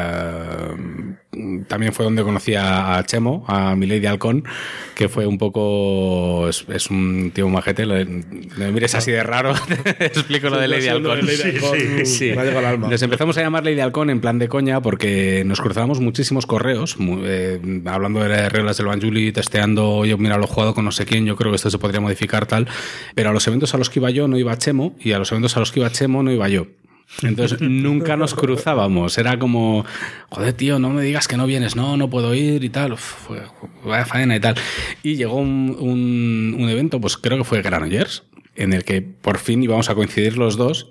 S5: también fue donde conocí a Chemo, a mi Lady Halcón, que fue un poco... Es un tío majete, me mires así de raro, te explico lo de Lady Halcón. Sí. Me ha llegado al alma. Nos empezamos a llamar Lady Halcón en plan de coña porque nos cruzábamos muchísimos correos, hablando de las reglas del Banjuli, testeando, yo mira, lo he jugado con no sé quién, yo creo que esto se podría modificar tal, pero a los eventos a los que iba yo no iba Chemo, y a los eventos a los que iba Chemo no iba yo. Entonces nunca nos cruzábamos. Era como, joder, tío, no me digas que no vienes, no puedo ir y tal. Vaya faena y tal. Y llegó un evento, pues creo que fue Granollers, en el que por fin íbamos a coincidir los dos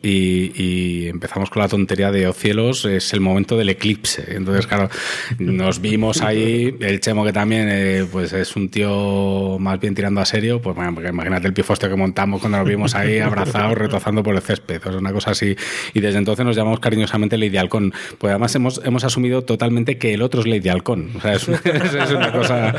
S5: y empezamos con la tontería de, oh cielos, es el momento del eclipse. Entonces, claro, nos vimos ahí, el Chemo que también pues es un tío más bien tirando a serio, pues bueno, porque imagínate el pifostio que montamos cuando nos vimos ahí abrazados, retozando por el césped, o sea, una cosa así. Y desde entonces nos llamamos cariñosamente Lady Halcón. Pues además hemos asumido totalmente que el otro es Lady Halcón. O sea, es una cosa...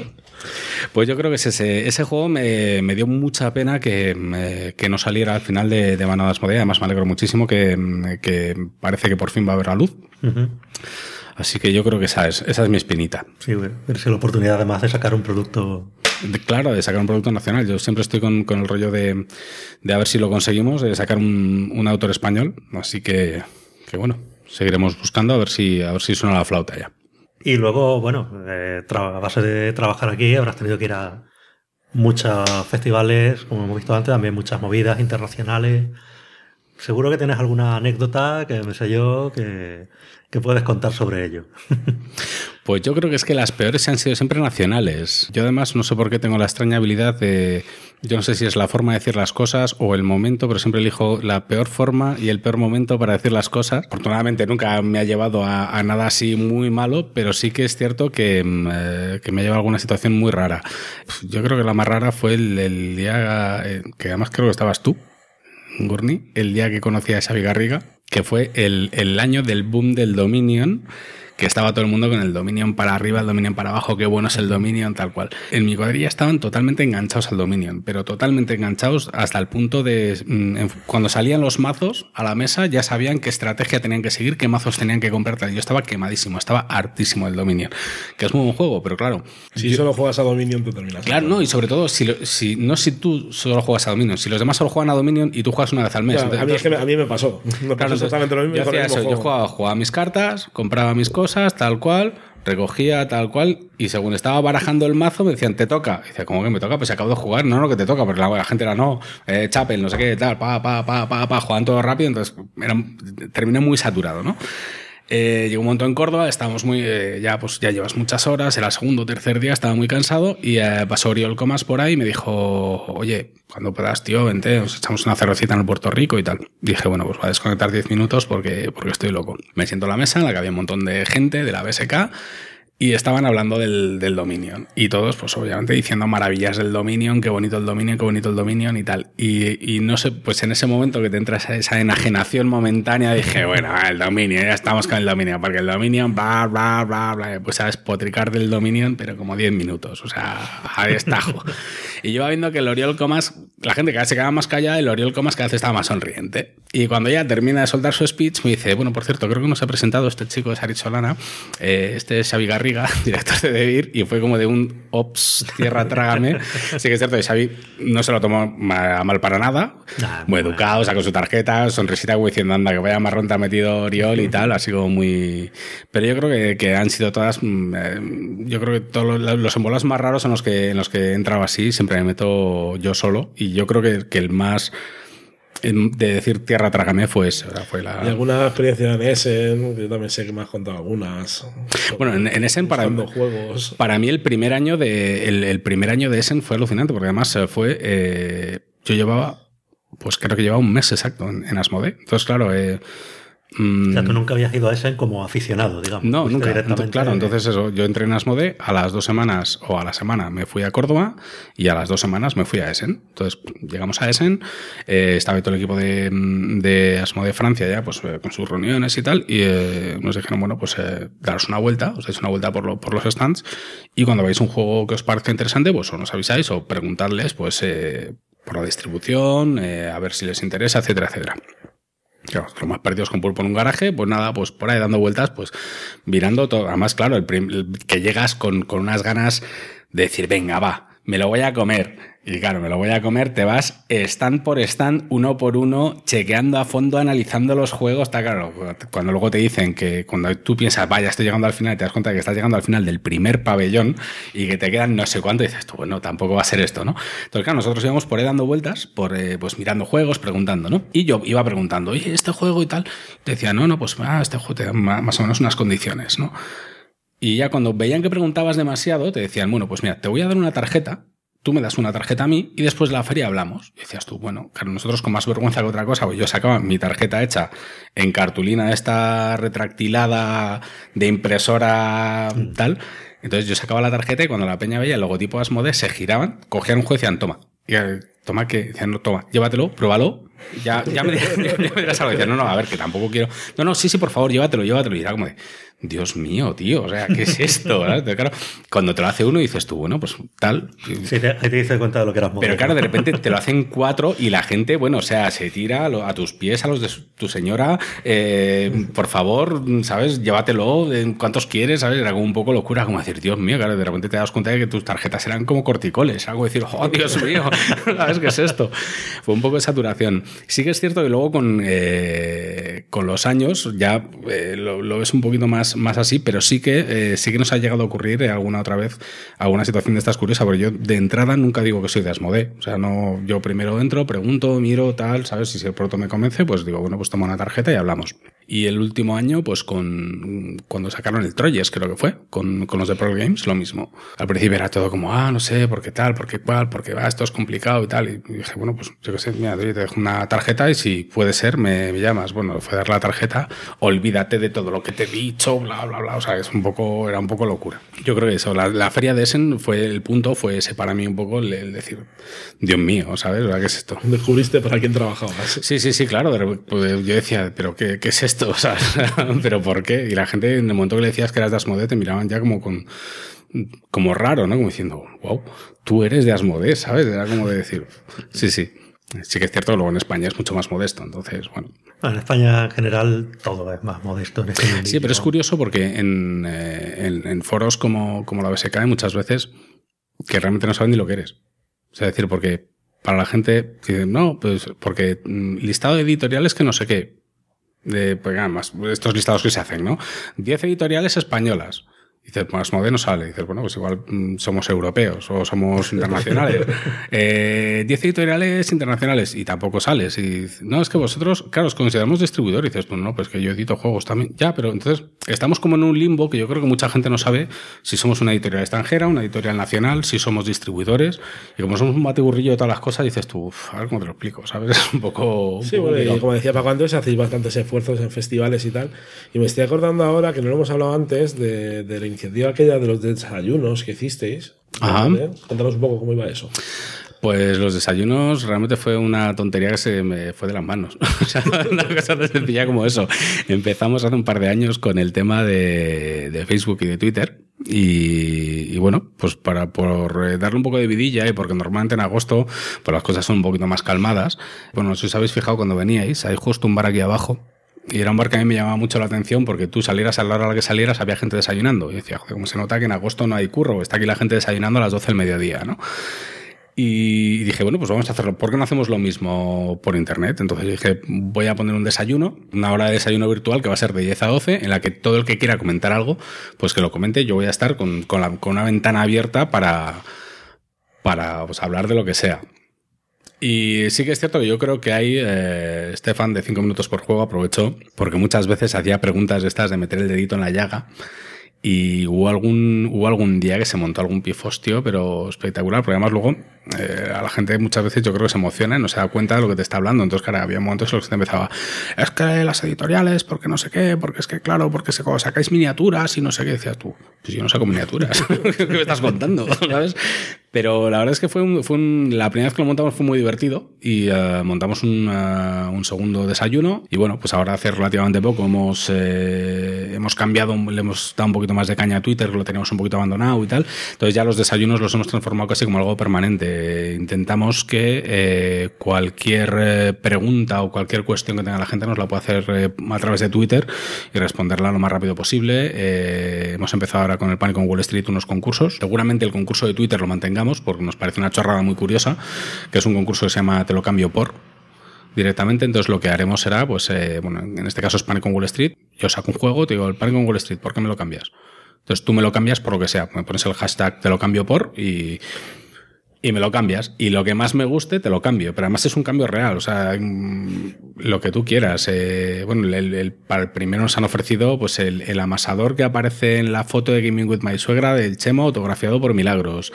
S5: Pues yo creo que ese juego me dio mucha pena que no saliera al final de mano de Asmodee. Además me alegro muchísimo que parece que por fin va a ver la luz. Uh-huh. Así que yo creo que esa es mi espinita. Sí, bueno, verse la oportunidad además de sacar un producto... Claro, de sacar un producto nacional. Yo siempre estoy con el rollo de a ver si lo conseguimos, de sacar un autor español. Así que bueno, seguiremos buscando a ver si suena la flauta ya. Y luego, bueno, a base de trabajar aquí habrás tenido que ir a muchos festivales, como hemos visto antes, también muchas movidas internacionales. Seguro que tienes alguna anécdota que me sé yo que puedes contar sobre ello. Pues yo creo que es que las peores han sido siempre nacionales. Yo además no sé por qué tengo la extraña habilidad de... Yo no sé si es la forma de decir las cosas o el momento, pero siempre elijo la peor forma y el peor momento para decir las cosas. Afortunadamente nunca me ha llevado a nada así muy malo, pero sí que es cierto que me ha llevado a alguna situación muy rara. Yo creo que la más rara fue el día que además creo que estabas tú, Gurney, el día que conocí a Xavi Garriga, que fue el año del boom del Dominion, que estaba todo el mundo con el Dominion para arriba, el Dominion para abajo, qué bueno es el Dominion, tal cual. En mi cuadrilla estaban totalmente enganchados al Dominion, pero totalmente enganchados hasta el punto de... Cuando salían los mazos a la mesa ya sabían qué estrategia tenían que seguir, qué mazos tenían que comprar, tal. Yo estaba quemadísimo, estaba hartísimo del Dominion, que es muy buen juego, pero claro...
S2: Si solo juegas a Dominion, tú terminas.
S5: Claro, no, y sobre todo, si tú solo juegas a Dominion, si los demás solo juegan a Dominion y tú juegas una vez al mes...
S2: Claro,
S5: entonces,
S2: a mí me pasó. Me pasó exactamente lo mismo.
S5: Yo hacía eso, yo jugaba mis cartas, compraba mis cosas, tal cual, recogía tal cual, y según estaba barajando el mazo me decían, te toca. Y decía, ¿cómo que me toca? Pues acabo de jugar. No, que te toca, porque la gente era Chapel, no sé qué, tal, jugaban todo rápido, entonces terminé muy saturado, ¿no? Llegó un momento en Córdoba, estábamos muy ya llevas muchas horas, era el segundo o tercer día, estaba muy cansado y pasó Oriol Comas por ahí y me dijo, oye, cuando puedas, tío, vente, nos echamos una cervecita en el Puerto Rico y tal. Dije, bueno, pues voy a desconectar 10 minutos porque estoy loco. Me siento a la mesa en la que había un montón de gente de la BSK Y estaban hablando del Dominion. Y todos, pues obviamente diciendo maravillas del Dominion, qué bonito el Dominion, qué bonito el Dominion y tal. Y no sé, pues en ese momento que te entra esa enajenación momentánea, dije, bueno, el Dominion, ya estamos con el Dominion, porque el Dominion, bla, bla, bla, bla, pues a despotricar del Dominion, pero como 10 minutos, o sea, a destajo. Y yo iba viendo que el Oriol Comas, la gente cada vez se quedaba más callada, el Oriol Comas cada vez estaba más sonriente. Y cuando ya termina de soltar su speech, me dice, bueno, por cierto, creo que nos ha presentado este chico de Sarit Solana, este es Xavi Garriga, director de Devir, y fue como de un ops, tierra, trágame. Sí que es cierto que Xavi no se lo tomó a mal para nada, muy educado, sacó su tarjeta, sonrisita como diciendo, anda, que vaya marrón te ha metido Oriol y tal, así como muy... Pero yo creo que han sido todas, yo creo que todos los embolas más raros en los que he entrado así, siempre me meto yo solo, y yo creo que el más... de decir tierra trágame fue eso.
S2: ¿Y alguna experiencia en Essen? Yo también sé que me has contado algunas.
S5: Bueno, en Essen para mí el primer año de Essen fue alucinante, porque además fue... yo llevaba, pues creo que llevaba un mes exacto en Asmodee. Entonces, claro...
S3: o sea, tú nunca habías ido a Essen como aficionado, digamos.
S5: No, nunca. Claro, entonces eso, yo entré en Asmodee, a las 2 semanas o a la semana me fui a Córdoba y a las 2 semanas me fui a Essen. Entonces llegamos a Essen, estaba todo el equipo de Asmodee Francia ya, pues con sus reuniones y tal, y nos dijeron, bueno, pues daros una vuelta, os dais una vuelta por los stands, y cuando veáis un juego que os parezca interesante, pues o nos avisáis o preguntarles pues por la distribución, a ver si les interesa, etcétera, etcétera. Claro, los más perdidos con pulpo en un garaje, pues nada, pues por ahí dando vueltas, pues mirando todo. Además, claro, que llegas con unas ganas de decir, venga, va, me lo voy a comer. Y claro, me lo voy a comer, te vas stand por stand, uno por uno, chequeando a fondo, analizando los juegos. Está claro, cuando luego te dicen que cuando tú piensas, vaya, estoy llegando al final, y te das cuenta de que estás llegando al final del primer pabellón y que te quedan no sé cuánto, y dices tú, bueno, tampoco va a ser esto, ¿no? Entonces, claro, nosotros íbamos por ahí dando vueltas, pues mirando juegos, preguntando, ¿no? Y yo iba preguntando, oye, este juego y tal. Te decía, no, pues este juego te da más o menos unas condiciones, ¿no? Y ya cuando veían que preguntabas demasiado, te decían, bueno, pues mira, te voy a dar una tarjeta. Tú me das una tarjeta a mí y después de la feria hablamos. Y decías tú, bueno, claro, nosotros con más vergüenza que otra cosa, pues yo sacaba mi tarjeta hecha en cartulina esta retractilada de impresora tal. Entonces yo sacaba la tarjeta y cuando la peña veía el logotipo de Asmodee se giraban, cogían un juez y decían, toma. Y toma, que decían, no, toma, llévatelo, pruébalo. Ya me dirás algo. Decían, no, a ver, que tampoco quiero. No, sí, por favor, llévatelo. Y era como de, Dios mío, tío, o sea, ¿qué es esto? Entonces, claro, cuando te lo hace uno dices tú, bueno, pues tal.
S3: Sí, ahí te diste cuenta de lo que eras moderno.
S5: Pero claro, de repente te lo hacen 4 y la gente, bueno, o sea, se tira a tus pies, a los de tu señora, por favor, ¿sabes? Llévatelo, ¿cuántos quieres? ¿Sabes? Era como un poco locura, como decir, Dios mío, claro, de repente te das cuenta de que tus tarjetas eran como corticoles, algo decir, oh, Dios mío, ¿sabes qué es esto? Fue un poco de saturación. Sí que es cierto que luego con los años ya lo ves un poquito más así, pero sí que nos ha llegado a ocurrir alguna otra vez alguna situación de estas curiosas, porque yo de entrada nunca digo que soy de Asmodee, o sea, no, yo primero entro, pregunto, miro, tal, ¿sabes? Y si el producto me convence, pues digo, bueno, pues toma una tarjeta y hablamos. Y el último año, pues cuando sacaron el Troyes, creo que fue, con los de Pro Games, lo mismo. Al principio era todo como, no sé, por qué tal, por qué cual, porque esto es complicado y tal. Y dije, bueno, pues yo qué sé, mira, te dejo una tarjeta y si puede ser, me llamas. Bueno, fue a dar la tarjeta, olvídate de todo lo que te he dicho, bla, bla, bla. O sea, era un poco locura. Yo creo que eso, la feria de Essen fue ese para mí un poco el decir, Dios mío, ¿sabes? ¿Qué es esto?
S2: Descubriste para quién trabajabas.
S5: Sí, claro. Pues yo decía, ¿pero qué es esto? O sea, ¿pero por qué? Y la gente, en el momento que le decías que eras de Asmodee, te miraban ya como raro, ¿no? Como diciendo, wow, tú eres de Asmodee, ¿sabes? Era como de decir, sí. Sí que es cierto que luego en España es mucho más modesto, entonces, bueno.
S3: En España en general todo es más modesto. En este mundillo.
S5: Sí, pero es curioso porque en foros como la BSK hay muchas veces que realmente no saben ni lo que eres. O sea, es decir, porque para la gente dice, no, pues porque listado de editoriales que no sé qué. Pues además, estos listados que se hacen, ¿no? 10 editoriales españolas. Dices, pues Asmodee no sale. Dices, bueno, pues igual somos europeos o somos internacionales. 10 editoriales internacionales y tampoco sales. Y no, es que vosotros, claro, os consideramos distribuidor. Y dices, pues no, pues que yo edito juegos también. Ya, pero entonces estamos como en un limbo que yo creo que mucha gente no sabe si somos una editorial extranjera, una editorial nacional, si somos distribuidores. Y como somos un batiburrillo de todas las cosas, dices tú, a ver cómo te lo explico, ¿sabes? Es un poco...
S2: Sí, bueno, y como decía Paco antes, hacéis bastantes esfuerzos en festivales y tal. Y me estoy acordando ahora, que no lo hemos hablado antes, de la iniciativa aquella de los desayunos que hicisteis.
S5: Ajá.
S2: Cuéntanos un poco cómo iba eso.
S5: Pues los desayunos realmente fue una tontería que se me fue de las manos. O sea, una cosa tan sencilla como eso. Empezamos hace un par de años con el tema de Facebook y de Twitter. Y bueno, pues por darle un poco de vidilla y porque normalmente en agosto pues las cosas son un poquito más calmadas. Bueno, no sé si os habéis fijado cuando veníais, hay justo un bar aquí abajo. Y era un bar que a mí me llamaba mucho la atención porque tú salieras a la hora a la que salieras había gente desayunando. Y decía, joder, cómo se nota que en agosto no hay curro, está aquí la gente desayunando a las 12 del mediodía, ¿no? Y dije, bueno, pues vamos a hacerlo. ¿Por qué no hacemos lo mismo por internet? Entonces dije, voy a poner un desayuno, una hora de desayuno virtual que va a ser de 10 a 12, en la que todo el que quiera comentar algo, pues que lo comente. Yo voy a estar con una ventana abierta para pues, hablar de lo que sea. Y sí que es cierto que yo creo que hay, Stefan de 5 minutos por juego aprovechó, porque muchas veces hacía preguntas de estas de meter el dedito en la llaga. Y hubo algún día que se montó algún pifostio, pero espectacular, porque además luego a la gente muchas veces yo creo que se emociona y no se da cuenta de lo que te está hablando. Entonces, claro, había momentos en los que te empezaba, es que las editoriales, porque no sé qué, porque es que claro, porque sacáis miniaturas y no sé qué. Decías tú, pues yo no saco miniaturas, ¿qué me estás contando? ¿Sabes? Pero la verdad es que la primera vez que lo montamos fue muy divertido y montamos un segundo desayuno y bueno, pues ahora hace relativamente poco hemos cambiado, le hemos dado un poquito más de caña a Twitter, lo teníamos un poquito abandonado y tal. Entonces ya los desayunos los hemos transformado casi como algo permanente. Intentamos que cualquier pregunta o cualquier cuestión que tenga la gente nos la pueda hacer a través de Twitter y responderla lo más rápido posible. Hemos empezado ahora con el Pánico en Wall Street unos concursos. Seguramente el concurso de Twitter lo mantengamos porque nos parece una chorrada muy curiosa, que es un concurso que se llama Te lo cambio por directamente. Entonces lo que haremos será, pues bueno, en este caso es Pánico en Wall Street. Yo saco un juego, te digo, el Pánico en Wall Street, ¿por qué me lo cambias? Entonces tú me lo cambias por lo que sea. Me pones el hashtag Te lo cambio por y me lo cambias. Y lo que más me guste, te lo cambio. Pero además es un cambio real. O sea, lo que tú quieras. Bueno, para el primero nos han ofrecido pues el amasador que aparece en la foto de Gaming with My Suegra del Chemo autografiado por Milagros.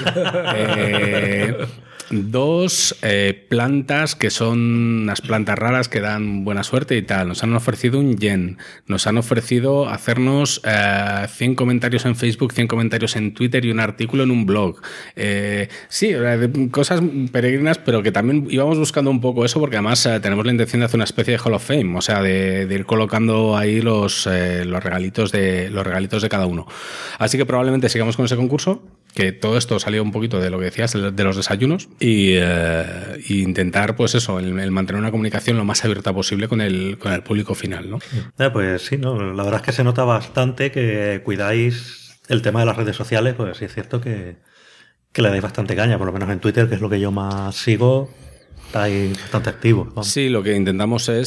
S5: 2 plantas que son unas plantas raras que dan buena suerte y tal. Nos han ofrecido un yen. Nos han ofrecido hacernos 100 comentarios en Facebook, 100 comentarios en Twitter y un artículo en un blog. Sí, cosas peregrinas, pero que también íbamos buscando un poco eso porque además tenemos la intención de hacer una especie de Hall of Fame, o sea, de ir colocando ahí los regalitos de cada uno. Así que probablemente sigamos con ese concurso, que todo esto salió un poquito de lo que decías, de los desayunos, y intentar, pues eso, el mantener una comunicación lo más abierta posible con el público final, ¿no?
S3: Pues sí, ¿no? La verdad es que se nota bastante que cuidáis el tema de las redes sociales, pues sí es cierto que le dais bastante caña, por lo menos en Twitter, que es lo que yo más sigo, estáis bastante activos. Vamos. Sí,
S5: lo que intentamos es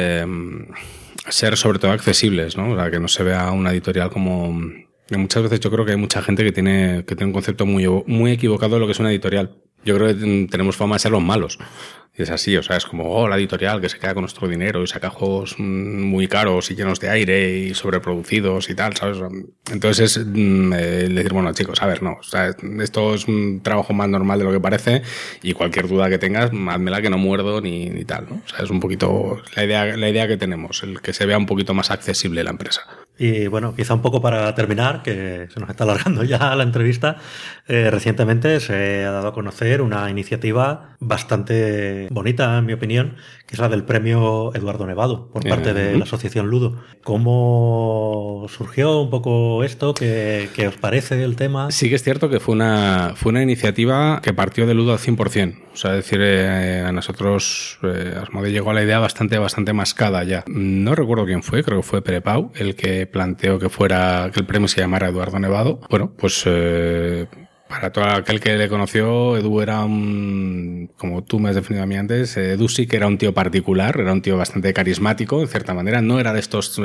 S5: ser sobre todo accesibles, ¿no? O sea, que no se vea una editorial como... Muchas veces yo creo que hay mucha gente que tiene un concepto muy equivocado de lo que es una editorial. Yo creo que tenemos fama de ser los malos. Y es así, o sea, es como, la editorial que se queda con nuestro dinero y saca juegos muy caros y llenos de aire y sobreproducidos y tal, ¿sabes? Entonces es decir, bueno, chicos, a ver, no, o sea, esto es un trabajo más normal de lo que parece y cualquier duda que tengas, házmela que no muerdo ni tal, ¿no? O sea, es un poquito la idea que tenemos, el que se vea un poquito más accesible la empresa.
S3: Y bueno, quizá un poco para terminar, que se nos está alargando ya la entrevista, recientemente se ha dado a conocer una iniciativa bastante bonita, en mi opinión, que es la del premio Eduardo Nevado, por parte de la Asociación Ludo. ¿Cómo surgió un poco esto? ¿Qué os parece el tema?
S5: Sí que es cierto que fue una iniciativa que partió de Ludo al 100%. O sea, es decir, a nosotros Asmodee llegó a la idea bastante mascada ya. No recuerdo quién fue, creo que fue Pere Pau el que planteó que el premio se llamara Eduardo Nevado. Bueno, pues para todo aquel que le conoció, Edu era como tú me has definido a mí antes, Edu sí que era un tío particular, era un tío bastante carismático, en cierta manera. No era de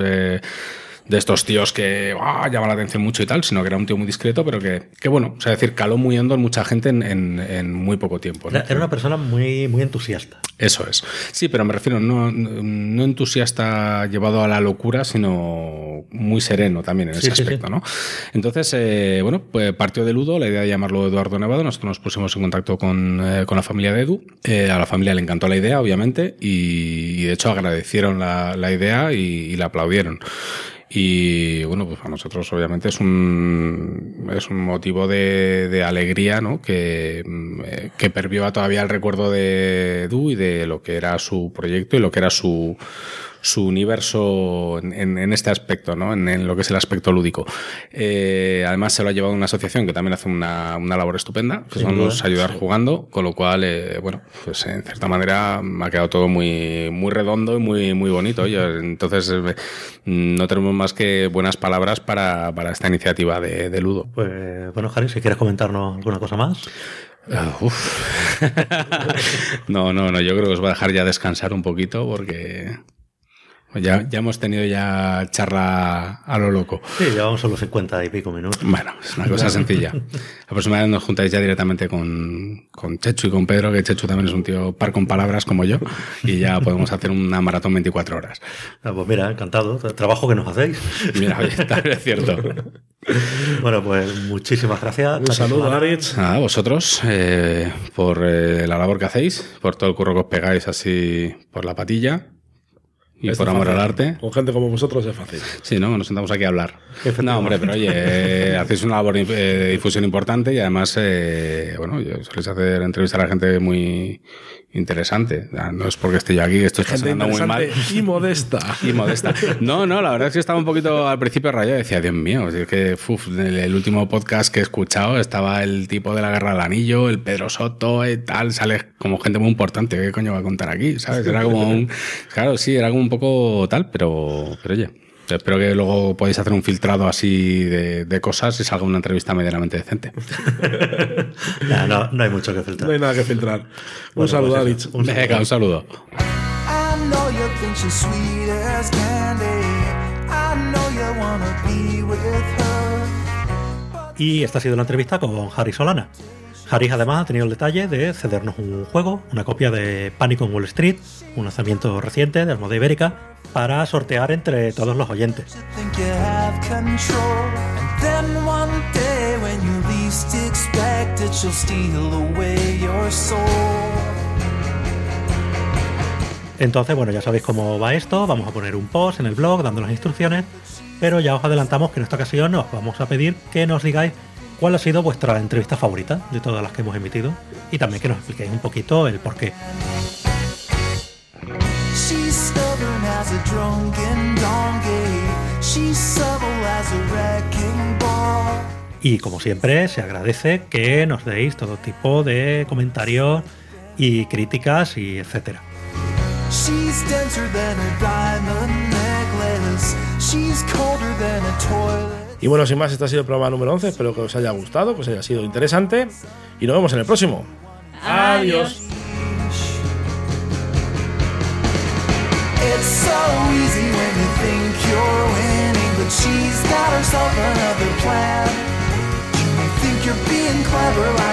S5: estos tíos que llama la atención mucho y tal, sino que era un tío muy discreto, pero que bueno, o sea, decir, caló muy hondo en mucha gente en muy poco tiempo, ¿no?
S3: Era una persona muy, muy entusiasta.
S5: Eso es. Sí, pero me refiero no entusiasta llevado a la locura, sino muy sereno también en ese aspecto, sí. ¿No? Entonces, bueno, pues partió de Ludo la idea de llamarlo Eduardo Nevado. Nosotros nos pusimos en contacto con la familia de Edu. A la familia le encantó la idea, obviamente, y de hecho agradecieron la idea y la aplaudieron. Y bueno, pues para nosotros obviamente es un motivo de alegría, ¿no? Que perviva todavía el recuerdo de Edu y de lo que era su proyecto y lo que era su universo en este aspecto, ¿no? En lo que es el aspecto lúdico. Además se lo ha llevado una asociación que también hace una labor estupenda, que son los Ayudar Jugando, con lo cual, bueno, pues en cierta manera me ha quedado todo muy, muy redondo y muy, muy bonito. Oye, entonces no tenemos más que buenas palabras para esta iniciativa de Ludo.
S3: Pues bueno, Jari, si quieres comentarnos alguna cosa más.
S5: No, yo creo que os voy a dejar ya descansar un poquito porque ya hemos tenido ya charla a lo loco.
S3: Sí, llevamos solo 50 y pico minutos.
S5: Bueno, es una cosa sencilla. La próxima vez nos juntáis ya directamente con Chechu y con Pedro, que Chechu también es un tío par con palabras como yo, y ya podemos hacer una maratón 24 horas.
S3: Pues mira, encantado. Trabajo que nos hacéis.
S5: Mira, oye, es cierto.
S3: Bueno, pues muchísimas gracias.
S2: Un saludo, Aritz.
S5: A vosotros por la labor que hacéis, por todo el curro que os pegáis así por la patilla. Y por amor al arte.
S2: Con gente como vosotros es fácil.
S5: Sí, ¿no? Nos sentamos aquí a hablar. No, hombre, pero oye, hacéis una labor de difusión importante y además, bueno, soléis hacer entrevistar a gente muy interesante. No es porque esté yo aquí, esto está sonando muy mal.
S2: Y modesta.
S5: Y modesta. No, la verdad es que estaba un poquito al principio rayado y decía, Dios mío, es que el último podcast que he escuchado estaba el tipo de la Guerra del Anillo, el Pedro Soto y tal, sale como gente muy importante. ¿Qué coño va a contar aquí? ¿Sabes? Era como un... Claro, sí, era como un poco tal, pero oye, espero que luego podáis hacer un filtrado así de cosas y salga una entrevista medianamente decente.
S3: No hay mucho que filtrar.
S2: No hay nada que filtrar. Un saludo, Aritz.
S5: Venga, un saludo.
S3: Y esta ha sido la entrevista con Jari Solana. Jari además ha tenido el detalle de cedernos un juego, una copia de Pánico en Wall Street, un lanzamiento reciente de Asmodee Ibérica, para sortear entre todos los oyentes. Entonces, bueno, ya sabéis cómo va esto. Vamos a poner un post en el blog dando las instrucciones, pero ya os adelantamos que en esta ocasión os vamos a pedir que nos digáis cuál ha sido vuestra entrevista favorita de todas las que hemos emitido y también que nos expliquéis un poquito el porqué. Y como siempre, se agradece que nos deis todo tipo de comentarios y críticas y etcétera.
S2: Y bueno, sin más, este ha sido el programa número 11. Espero que os haya gustado, que os haya sido interesante. Y nos vemos en el próximo. Adiós.
S4: It's so easy when you think you're winning, but she's got herself another plan. You may think you're being clever.